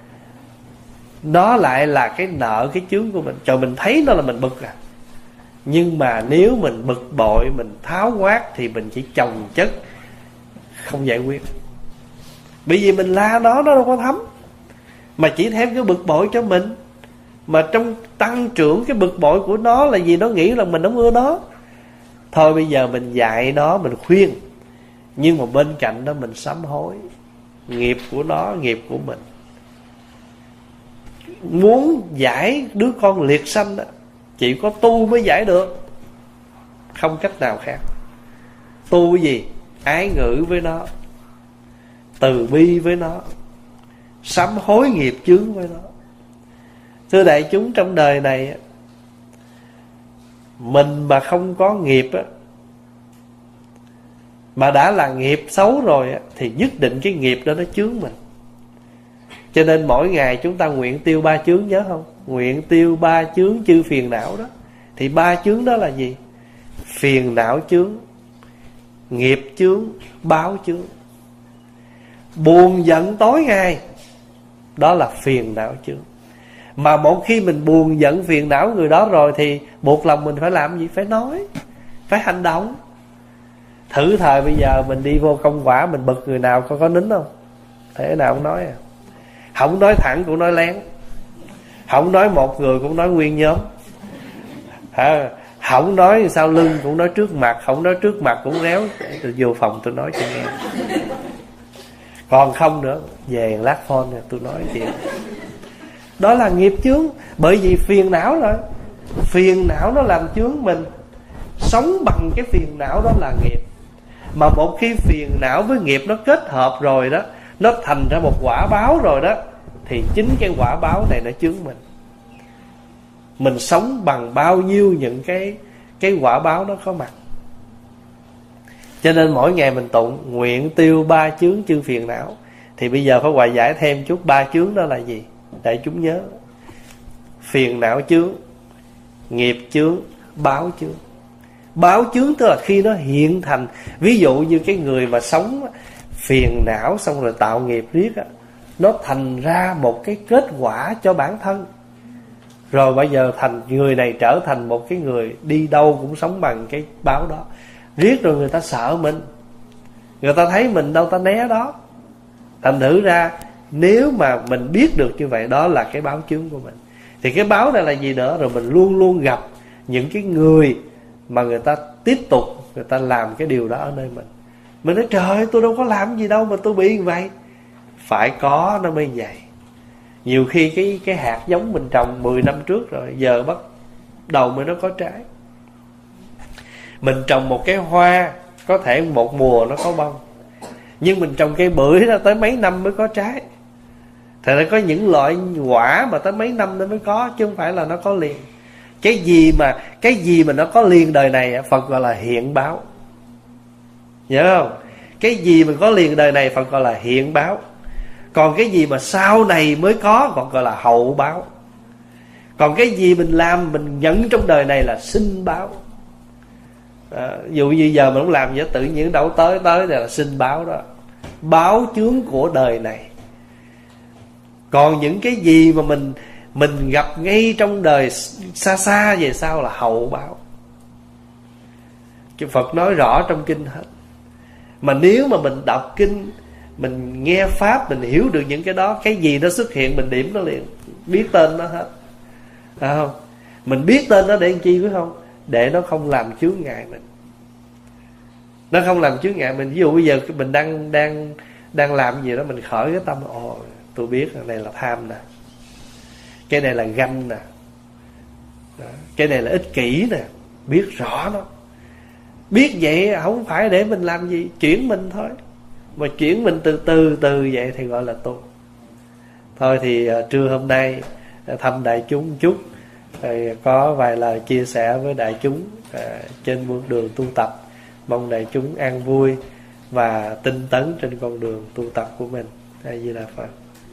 Nó lại là cái nợ, cái chướng của mình. Trời, mình thấy nó là mình bực à. Nhưng mà nếu mình bực bội, mình tháo quát thì mình chỉ chồng chất, không giải quyết. Bởi vì mình la nó, nó đâu có thấm, mà chỉ thêm cái bực bội cho mình. Mà trong tăng trưởng cái bực bội của nó là gì? Nó nghĩ là mình không ưa nó. Thôi bây giờ mình dạy nó, mình khuyên, nhưng mà bên cạnh đó mình sám hối. Nghiệp của nó, nghiệp của mình. Muốn giải đứa con liệt sanh đó, chỉ có tu mới giải được, không cách nào khác. Tu cái gì? Ái ngữ với nó, từ bi với nó, sám hối nghiệp chướng với nó. Thưa đại chúng, trong đời này mình mà không có nghiệp á, mà đã là nghiệp xấu rồi á, thì nhất định cái nghiệp đó nó chướng mình. Cho nên mỗi ngày chúng ta nguyện tiêu ba chướng, nhớ không? Nguyện tiêu ba chướng chư phiền não đó. Thì ba chướng đó là gì? Phiền não chướng, nghiệp chướng, báo chướng. Buồn giận tối ngày, đó là phiền não chướng. Mà một khi mình buồn giận phiền não người đó rồi thì buộc lòng mình phải làm gì? Phải nói, phải hành động. Thử thời bây giờ mình đi vô công quả, mình bực người nào có có nín không? Thế nào cũng nói à. Không nói thẳng cũng nói lén, không nói một người cũng nói nguyên nhóm, à, không nói sau lưng cũng nói trước mặt, không nói trước mặt cũng réo. Tôi vô phòng tôi nói cho nghe. Còn không nữa, về lát phone này tôi nói chuyện. Đó là nghiệp chướng. Bởi vì phiền não rồi. Phiền não nó làm chướng mình. Sống bằng cái phiền não đó là nghiệp. Mà một khi phiền não với nghiệp nó kết hợp rồi đó, nó thành ra một quả báo rồi đó, thì chính cái quả báo này nó chướng mình. Mình sống bằng bao nhiêu những cái cái quả báo nó có mặt. Cho nên mỗi ngày mình tụng nguyện tiêu ba chướng chư phiền não. Thì bây giờ phải hòa giải thêm chút. Ba chướng đó là gì? Để chúng nhớ. Phiền não chướng, nghiệp chướng, báo chướng. Báo chướng tức là khi nó hiện thành. Ví dụ như cái người mà sống phiền não xong rồi tạo nghiệp riết á, nó thành ra một cái kết quả cho bản thân. Rồi bây giờ thành người này trở thành một cái người đi đâu cũng sống bằng cái báo đó. Riết rồi người ta sợ mình, người ta thấy mình đâu ta né đó. Thành thử ra nếu mà mình biết được như vậy, đó là cái báo chướng của mình. Thì cái báo này là gì nữa? Rồi mình luôn luôn gặp những cái người mà người ta tiếp tục người ta làm cái điều đó ở nơi mình. Mình nói trời ơi, tôi đâu có làm gì đâu mà tôi bị như vậy. Phải có nó mới vậy. Nhiều khi cái cái hạt giống mình trồng mười năm trước rồi, giờ bắt đầu mới nó có trái. Mình trồng một cái hoa, có thể một mùa nó có bông, nhưng mình trồng cây bưởi ra tới mấy năm mới có trái. Thật ra có những loại quả mà tới mấy năm nó mới có, chứ không phải là nó có liền. Cái gì mà cái gì mà nó có liền đời này, Phật gọi là hiện báo. Nhớ không? Cái gì mà có liền đời này Phật gọi là hiện báo. Còn cái gì mà sau này mới có Phật gọi là hậu báo. Còn cái gì mình làm, mình nhận trong đời này là sinh báo. À, dù như giờ mình không làm gì tự nhiên đâu tới tới là sinh báo đó. Báo chướng của đời này. Còn những cái gì mà mình mình gặp ngay trong đời xa xa về sau là hậu báo. Cái Phật nói rõ trong kinh hết. Mà nếu mà mình đọc kinh, mình nghe pháp, mình hiểu được những cái đó, cái gì nó xuất hiện mình điểm nó liền, biết tên nó hết. Phải không? Mình biết tên nó để làm chi phải không? Để nó không làm chướng ngại mình. Nó không làm chướng ngại mình. Ví dụ bây giờ mình đang đang đang làm gì đó, mình khởi cái tâm, ồ, tôi biết cái này là tham nè, cái này là ganh nè, cái này là ích kỷ nè, biết rõ nó. Biết vậy không phải để mình làm gì, chuyển mình thôi. Mà chuyển mình từ từ từ vậy thì gọi là tu. Thôi thì uh, trưa hôm nay uh, thăm đại chúng chút, Rồi có vài lời chia sẻ với đại chúng à, trên con đường tu tập. Mong đại chúng an vui và tinh tấn trên con đường tu tập của mình. A Di Đà Phật.